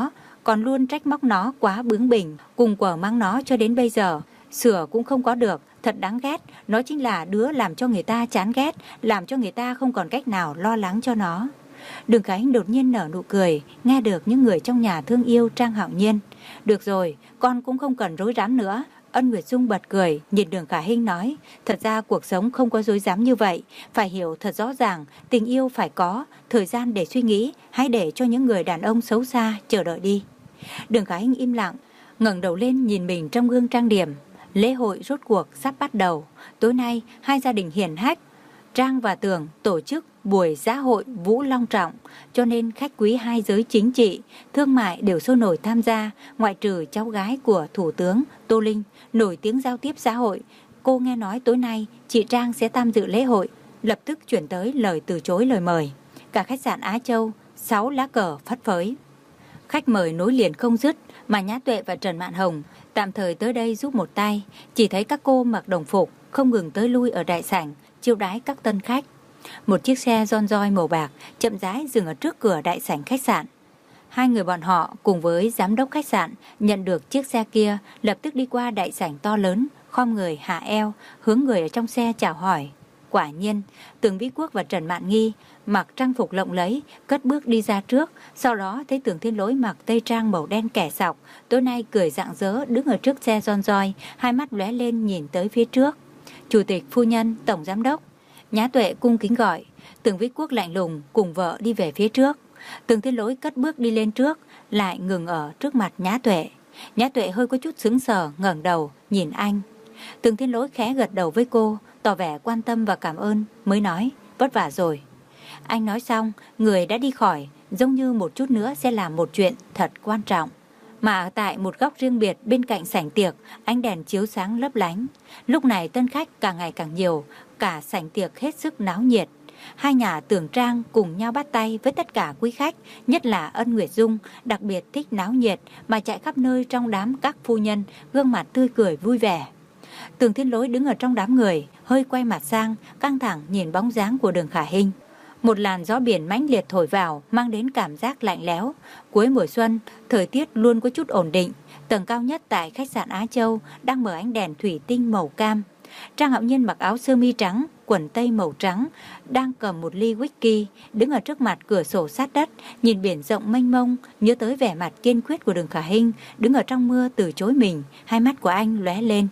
còn luôn trách móc nó quá bướng bỉnh, cùng quở mắng nó cho đến bây giờ. Sửa cũng không có được, thật đáng ghét. Nó chính là đứa làm cho người ta chán ghét, làm cho người ta không còn cách nào lo lắng cho nó. Đường Khả Hinh đột nhiên nở nụ cười, nghe được những người trong nhà thương yêu Trang Hạo Nhiên. Được rồi, con cũng không cần rối rắm nữa. Ân Nguyệt Dung bật cười, nhìn Đường Khả Hinh nói, thật ra cuộc sống không có rối rắm như vậy, phải hiểu thật rõ ràng, tình yêu phải có, thời gian để suy nghĩ, hãy để cho những người đàn ông xấu xa chờ đợi đi. Đường Khả Hinh im lặng, ngẩng đầu lên nhìn mình trong gương trang điểm. Lễ hội rốt cuộc sắp bắt đầu. Tối nay, hai gia đình hiển hách, Trang và Tường tổ chức buổi dã hội vũ long trọng, cho nên khách quý hai giới chính trị, thương mại đều sôi nổi tham gia, ngoại trừ cháu gái của Thủ tướng Tô Linh, nổi tiếng giao tiếp xã hội. Cô nghe nói tối nay chị Trang sẽ tham dự lễ hội, lập tức chuyển tới lời từ chối lời mời. Cả khách sạn Á Châu, sáu lá cờ phất phới. Khách mời nối liền không dứt, mà Nhã Tuệ và Trần Mạn Hồng tạm thời tới đây giúp một tay. Chỉ thấy các cô mặc đồng phục, không ngừng tới lui ở đại sảnh, chiêu đái các tân khách. Một chiếc xe Rolls Royce màu bạc chậm rãi dừng ở trước cửa đại sảnh khách sạn. Hai người bọn họ cùng với giám đốc khách sạn nhận được chiếc xe kia, lập tức đi qua đại sảnh to lớn, khom người hạ eo, hướng người ở trong xe chào hỏi. Quả nhiên, Tường Vĩ Quốc và Trần Mạn Nghi mặc trang phục lộng lẫy, cất bước đi ra trước. Sau đó thấy Tường Thiên Lỗi mặc tây trang màu đen kẻ sọc, tối nay cười rạng rỡ đứng ở trước xe Rolls Royce, hai mắt lóe lên nhìn tới phía trước. Chủ tịch, phu nhân, tổng giám đốc. Nhã Tuệ cung kính gọi. Tường Vĩ Quốc lạnh lùng cùng vợ đi về phía trước. Tường Thiên Lỗi cất bước đi lên trước, lại ngừng ở trước mặt Nhã Tuệ. Nhã Tuệ hơi có chút sững sờ, ngẩng đầu nhìn anh. Tường Thiên Lỗi khẽ gật đầu với cô, tỏ vẻ quan tâm và cảm ơn, mới nói, vất vả rồi. Anh nói xong, người đã đi khỏi, giống như một chút nữa sẽ làm một chuyện thật quan trọng. Mà tại một góc riêng biệt bên cạnh sảnh tiệc, ánh đèn chiếu sáng lấp lánh. Lúc này tân khách càng ngày càng nhiều, cả sảnh tiệc hết sức náo nhiệt. Hai nhà Tưởng Trang cùng nhau bắt tay với tất cả quý khách, nhất là Ân Nguyệt Dung, đặc biệt thích náo nhiệt mà chạy khắp nơi trong đám các phu nhân, gương mặt tươi cười vui vẻ. Tường Thiên Lỗi đứng ở trong đám người, hơi quay mặt sang, căng thẳng nhìn bóng dáng của Đường Khả Hinh. Một làn gió biển mãnh liệt thổi vào, mang đến cảm giác lạnh lẽo. Cuối mùa xuân, thời tiết luôn có chút ổn định. Tầng cao nhất tại khách sạn Á Châu đang mở ánh đèn thủy tinh màu cam. Trang Hạo Nhiên mặc áo sơ mi trắng, quần tây màu trắng, đang cầm một ly whisky, đứng ở trước mặt cửa sổ sát đất, nhìn biển rộng mênh mông, nhớ tới vẻ mặt kiên quyết của Đường Khả Hinh, đứng ở trong mưa từ chối mình, hai mắt của anh lóe lên.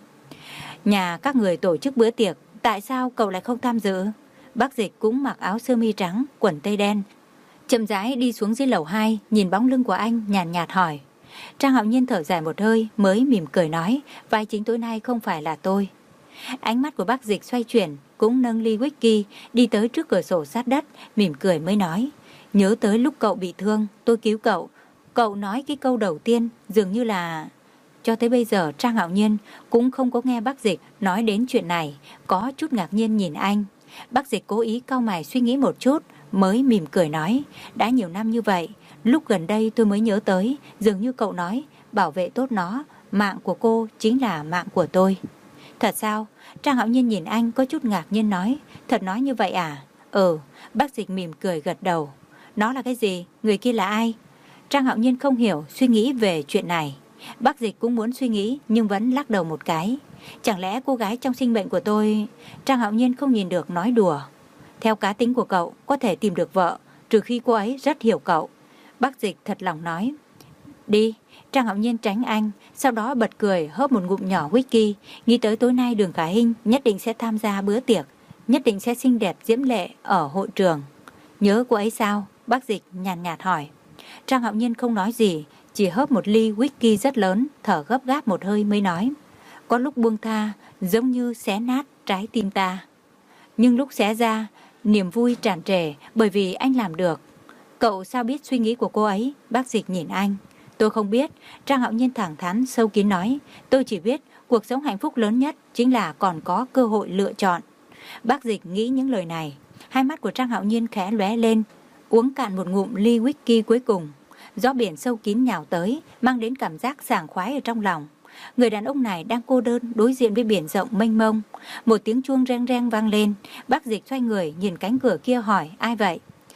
Nhà các người tổ chức bữa tiệc, tại sao cậu lại không tham dự? Bác Dịch cũng mặc áo sơ mi trắng, quần tây đen, chậm rãi đi xuống dưới lầu hai, nhìn bóng lưng của anh, nhàn nhạt, nhạt hỏi. Trang Hạo Nhiên thở dài một hơi, mới mỉm cười nói, vai chính tối nay không phải là tôi. Ánh mắt của bác Dịch xoay chuyển, cũng nâng ly whisky, đi tới trước cửa sổ sát đất, mỉm cười mới nói, nhớ tới lúc cậu bị thương, tôi cứu cậu. Cậu nói cái câu đầu tiên, dường như là... Cho tới bây giờ Trang Hạo Nhiên cũng không có nghe bác Dịch nói đến chuyện này, có chút ngạc nhiên nhìn anh. Bác Dịch cố ý cau mày suy nghĩ một chút, mới mỉm cười nói, đã nhiều năm như vậy, lúc gần đây tôi mới nhớ tới, dường như cậu nói, bảo vệ tốt nó, mạng của cô chính là mạng của tôi. Thật sao? Trang Hạo Nhiên nhìn anh có chút ngạc nhiên nói, thật nói như vậy à? Ừ, bác Dịch mỉm cười gật đầu. Nó là cái gì? Người kia là ai? Trang Hạo Nhiên không hiểu, suy nghĩ về chuyện này. Bác Dịch cũng muốn suy nghĩ nhưng vẫn lắc đầu một cái. Chẳng lẽ cô gái trong sinh mệnh của tôi... Trang Hạo Nhiên không nhìn được nói đùa. Theo cá tính của cậu có thể tìm được vợ, trừ khi cô ấy rất hiểu cậu. Bác Dịch thật lòng nói. Đi. Trang Hạo Nhiên tránh anh, sau đó bật cười hớp một ngụm nhỏ whisky, nghĩ tới tối nay Đường Khả Hinh nhất định sẽ tham gia bữa tiệc, nhất định sẽ xinh đẹp diễm lệ ở hội trường. Nhớ cô ấy sao? Bác Dịch nhàn nhạt hỏi. Trang Hạo Nhiên không nói gì, chỉ hớp một ly whisky rất lớn, thở gấp gáp một hơi mới nói. Có lúc buông tha, giống như xé nát trái tim ta. Nhưng lúc xé ra, niềm vui tràn trề bởi vì anh làm được. Cậu sao biết suy nghĩ của cô ấy? Bác Dịch nhìn anh. Tôi không biết. Trang Hạo Nhiên thẳng thắn sâu kín nói. Tôi chỉ biết cuộc sống hạnh phúc lớn nhất chính là còn có cơ hội lựa chọn. Bác Dịch nghĩ những lời này. Hai mắt của Trang Hạo Nhiên khẽ lóe lên, uống cạn một ngụm ly whisky cuối cùng. Gió biển sâu kín nhào tới, mang đến cảm giác sảng khoái ở trong lòng. Người đàn ông này đang cô đơn đối diện với biển rộng mênh mông. Một tiếng chuông reng reng vang lên. Bác Dịch xoay người nhìn cánh cửa kia hỏi ai vậy?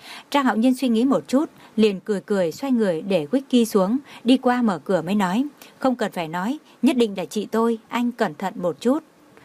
Trang Hạo Nhiên suy nghĩ một chút, liền cười cười xoay người để Vicky xuống, đi qua mở cửa mới nói, không cần phải nói, nhất định là chị tôi, anh cẩn thận một chút.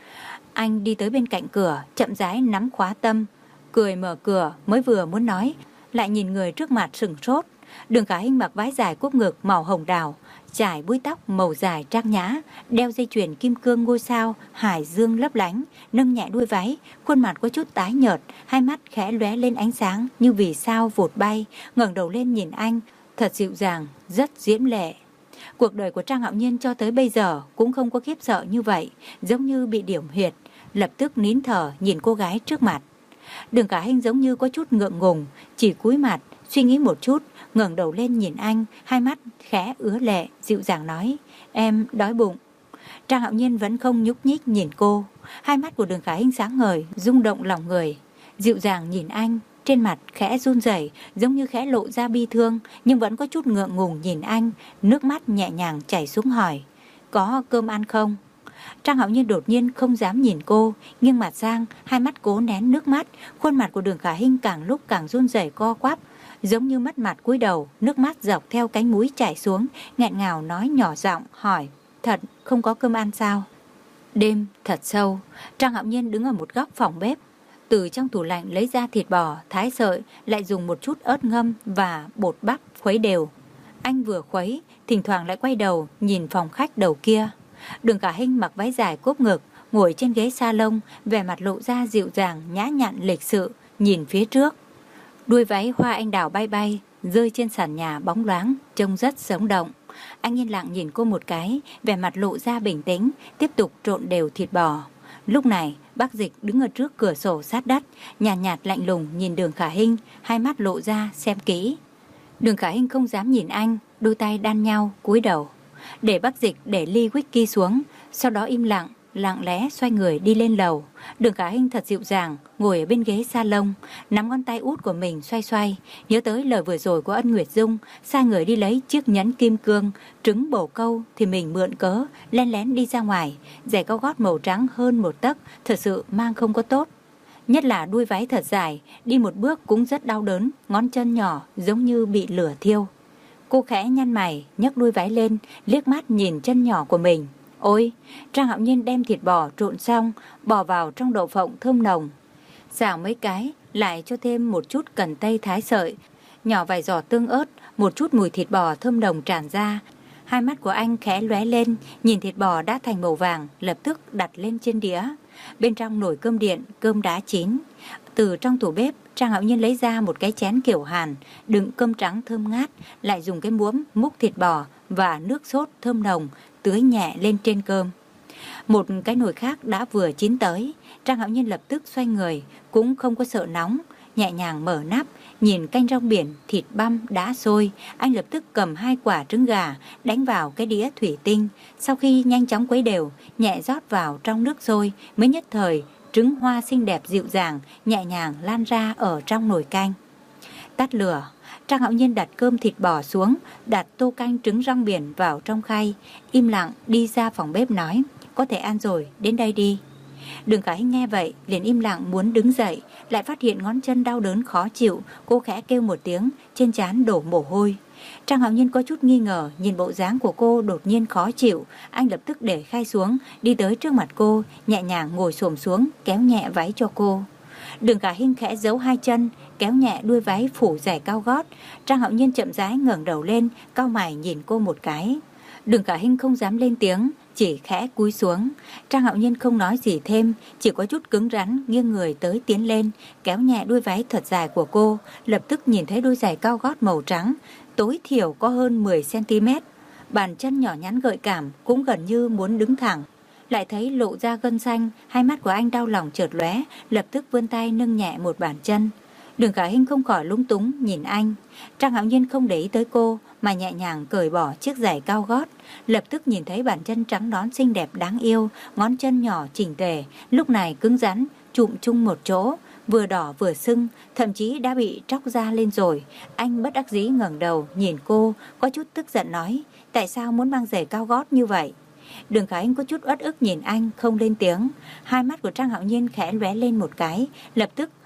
Anh đi tới bên cạnh cửa, chậm rãi nắm khóa tâm, cười mở cửa, mới vừa muốn nói, lại nhìn người trước mặt sửng sốt. Đường Khả Hinh mặc váy dài cúp ngực màu hồng đào, trải búi tóc màu dài trang nhã, đeo dây chuyền kim cương ngôi sao hải dương lấp lánh, nâng nhẹ đuôi váy, khuôn mặt có chút tái nhợt, hai mắt khẽ lóe lên ánh sáng như vì sao vụt bay, ngẩng đầu lên nhìn anh, thật dịu dàng, rất diễm lệ. Cuộc đời của Trang Hạo Nhiên cho tới bây giờ cũng không có khiếp sợ như vậy, giống như bị điểm huyệt, lập tức nín thở nhìn cô gái trước mặt. Đường Khả Hinh giống như có chút ngượng ngùng, chỉ cúi mặt, suy nghĩ một chút, ngẩng đầu lên nhìn anh, hai mắt khẽ ứa lệ, dịu dàng nói, em đói bụng. Trang Hạo Nhiên vẫn không nhúc nhích nhìn cô, hai mắt của Đường Khả Hinh sáng ngời, rung động lòng người, dịu dàng nhìn anh, trên mặt khẽ run rẩy, giống như khẽ lộ ra bi thương, nhưng vẫn có chút ngượng ngùng nhìn anh, nước mắt nhẹ nhàng chảy xuống hỏi, có cơm ăn không? Trang Hạo Nhiên đột nhiên không dám nhìn cô, nghiêng mặt sang, hai mắt cố nén nước mắt, khuôn mặt của Đường Khả Hinh càng lúc càng run rẩy co quắp, giống như mất mặt cúi đầu, nước mắt dọc theo cánh mũi chảy xuống, nghẹn ngào nói nhỏ giọng hỏi, thật không có cơm ăn sao? Đêm thật sâu, Trang Hạo Nhiên đứng ở một góc phòng bếp, từ trong tủ lạnh lấy ra thịt bò, thái sợi, lại dùng một chút ớt ngâm và bột bắp khuấy đều. Anh vừa khuấy, thỉnh thoảng lại quay đầu nhìn phòng khách đầu kia. Đường Khả Hinh mặc váy dài cúp ngực, ngồi trên ghế salon, vẻ mặt lộ ra dịu dàng, nhã nhặn lịch sự, nhìn phía trước. Đuôi váy hoa anh đào bay bay, rơi trên sàn nhà bóng loáng, trông rất sống động. Anh yên lặng nhìn cô một cái, vẻ mặt lộ ra bình tĩnh, tiếp tục trộn đều thịt bò. Lúc này, Bác Dịch đứng ở trước cửa sổ sát đất, nhàn nhạt, nhạt lạnh lùng nhìn Đường Khả Hinh, hai mắt lộ ra xem kỹ. Đường Khả Hinh không dám nhìn anh, đôi tay đan nhau, cúi đầu. Để Bác Dịch để ly whisky xuống, sau đó im lặng, lặng lẽ xoay người đi lên lầu. Đường Khả Hinh thật dịu dàng, ngồi ở bên ghế salon, nắm ngón tay út của mình xoay xoay, nhớ tới lời vừa rồi của Ân Nguyệt Dung, sai người đi lấy chiếc nhẫn kim cương, trứng bổ câu thì mình mượn cớ, len lén đi ra ngoài, giày cao gót màu trắng hơn một tấc, thật sự mang không có tốt. Nhất là đuôi váy thật dài, đi một bước cũng rất đau đớn, ngón chân nhỏ giống như bị lửa thiêu. Cô khẽ nhăn mày, nhấc đuôi váy lên, liếc mắt nhìn chân nhỏ của mình. Ôi, Trang Hạo Nhiên đem thịt bò trộn xong, bỏ vào trong đậu phộng thơm nồng. Xào mấy cái, lại cho thêm một chút cần tây thái sợi, nhỏ vài giọt tương ớt, một chút mùi thịt bò thơm nồng tràn ra. Hai mắt của anh khẽ lóe lên, nhìn thịt bò đã thành màu vàng, lập tức đặt lên trên đĩa. Bên trong nồi cơm điện, cơm đã chín. Từ trong tủ bếp, Trang Hạo Nhiên lấy ra một cái chén kiểu Hàn, đựng cơm trắng thơm ngát, lại dùng cái muỗng múc thịt bò và nước sốt thơm nồng, tưới nhẹ lên trên cơm. Một cái nồi khác đã vừa chín tới, Trang Hạo Nhiên lập tức xoay người, cũng không có sợ nóng, nhẹ nhàng mở nắp, nhìn canh rong biển, thịt băm đã sôi, anh lập tức cầm hai quả trứng gà, đánh vào cái đĩa thủy tinh, sau khi nhanh chóng quấy đều, nhẹ rót vào trong nước sôi, mới nhất thời, trứng hoa xinh đẹp dịu dàng, nhẹ nhàng lan ra ở trong nồi canh. Tắt lửa, Trang Hạo Nhiên đặt cơm thịt bò xuống, đặt tô canh trứng rong biển vào trong khay, im lặng đi ra phòng bếp nói, có thể ăn rồi, đến đây đi. Đường Khả Hinh nghe vậy, liền im lặng muốn đứng dậy, lại phát hiện ngón chân đau đớn khó chịu, cô khẽ kêu một tiếng, trên trán đổ mồ hôi. Trang Hạo Nhiên có chút nghi ngờ, nhìn bộ dáng của cô đột nhiên khó chịu, anh lập tức để khay xuống, đi tới trước mặt cô, nhẹ nhàng ngồi xổm xuống, kéo nhẹ váy cho cô. Đường Khả Hinh khẽ giấu hai chân, kéo nhẹ đuôi váy phủ giày cao gót. Trang Hạo Nhiên chậm rãi ngẩng đầu lên, cau mày nhìn cô một cái. Đường Khả Hinh không dám lên tiếng, chỉ khẽ cúi xuống. Trang Hạo Nhiên không nói gì thêm, chỉ có chút cứng rắn, nghiêng người tới tiến lên, kéo nhẹ đuôi váy thật dài của cô, lập tức nhìn thấy đôi giày cao gót màu trắng, tối thiểu có hơn mười xăng ti mét. Bàn chân nhỏ nhắn gợi cảm, cũng gần như muốn đứng thẳng. Lại thấy lộ ra gân xanh, hai mắt của anh đau lòng chợt lóe, lập tức vươn tay nâng nhẹ một bàn chân. Đường Khả Hinh không khỏi lúng túng nhìn anh. Trang Hạo Nhiên không để ý tới cô, mà nhẹ nhàng cởi bỏ chiếc giày cao gót, lập tức nhìn thấy bàn chân trắng nõn xinh đẹp đáng yêu, ngón chân nhỏ chỉnh tề, lúc này cứng rắn, chụm chung một chỗ, vừa đỏ vừa sưng, thậm chí đã bị tróc da lên rồi. Anh bất đắc dĩ ngẩng đầu nhìn cô, có chút tức giận nói, tại sao muốn mang giày cao gót như vậy? Đường Khả Hinh có chút uất ức nhìn anh, không lên tiếng. Hai mắt của Trang Hạo Nhiên khẽ lóe lên một cái, lập tức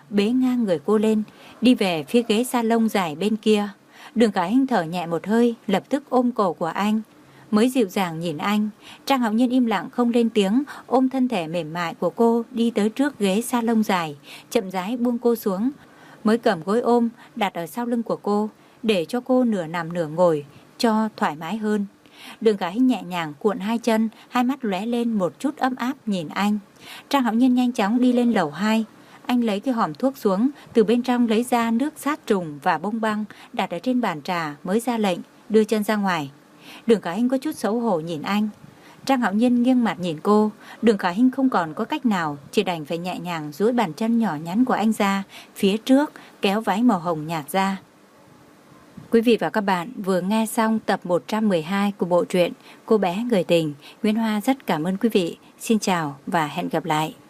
bế ngang người cô lên, đi về phía ghế salon dài bên kia. Đường Khả Hinh thở nhẹ một hơi, lập tức ôm cổ của anh, mới dịu dàng nhìn anh. Trang Hạo Nhiên im lặng không lên tiếng, ôm thân thể mềm mại của cô đi tới trước ghế salon dài, chậm rãi buông cô xuống, mới cầm gối ôm đặt ở sau lưng của cô, để cho cô nửa nằm nửa ngồi cho thoải mái hơn. Đường Khả Hinh nhẹ nhàng cuộn hai chân, hai mắt lóe lên một chút ấm áp nhìn anh. Trang Hạo Nhiên nhanh chóng đi lên lầu hai. Anh lấy cái hòm thuốc xuống, từ bên trong lấy ra nước sát trùng và bông băng, đặt ở trên bàn trà mới ra lệnh đưa chân ra ngoài. Đường Khả Hinh có chút xấu hổ nhìn anh. Trang Hạo Nhiên nghiêng mặt nhìn cô. Đường Khả Hinh không còn có cách nào, chỉ đành phải nhẹ nhàng duỗi bàn chân nhỏ nhắn của anh ra phía trước, kéo váy màu hồng nhạt ra. Quý vị và các bạn vừa nghe xong tập một trăm mười hai của bộ truyện Cô bé người tình. Nguyễn Hoa rất cảm ơn quý vị. Xin chào và hẹn gặp lại.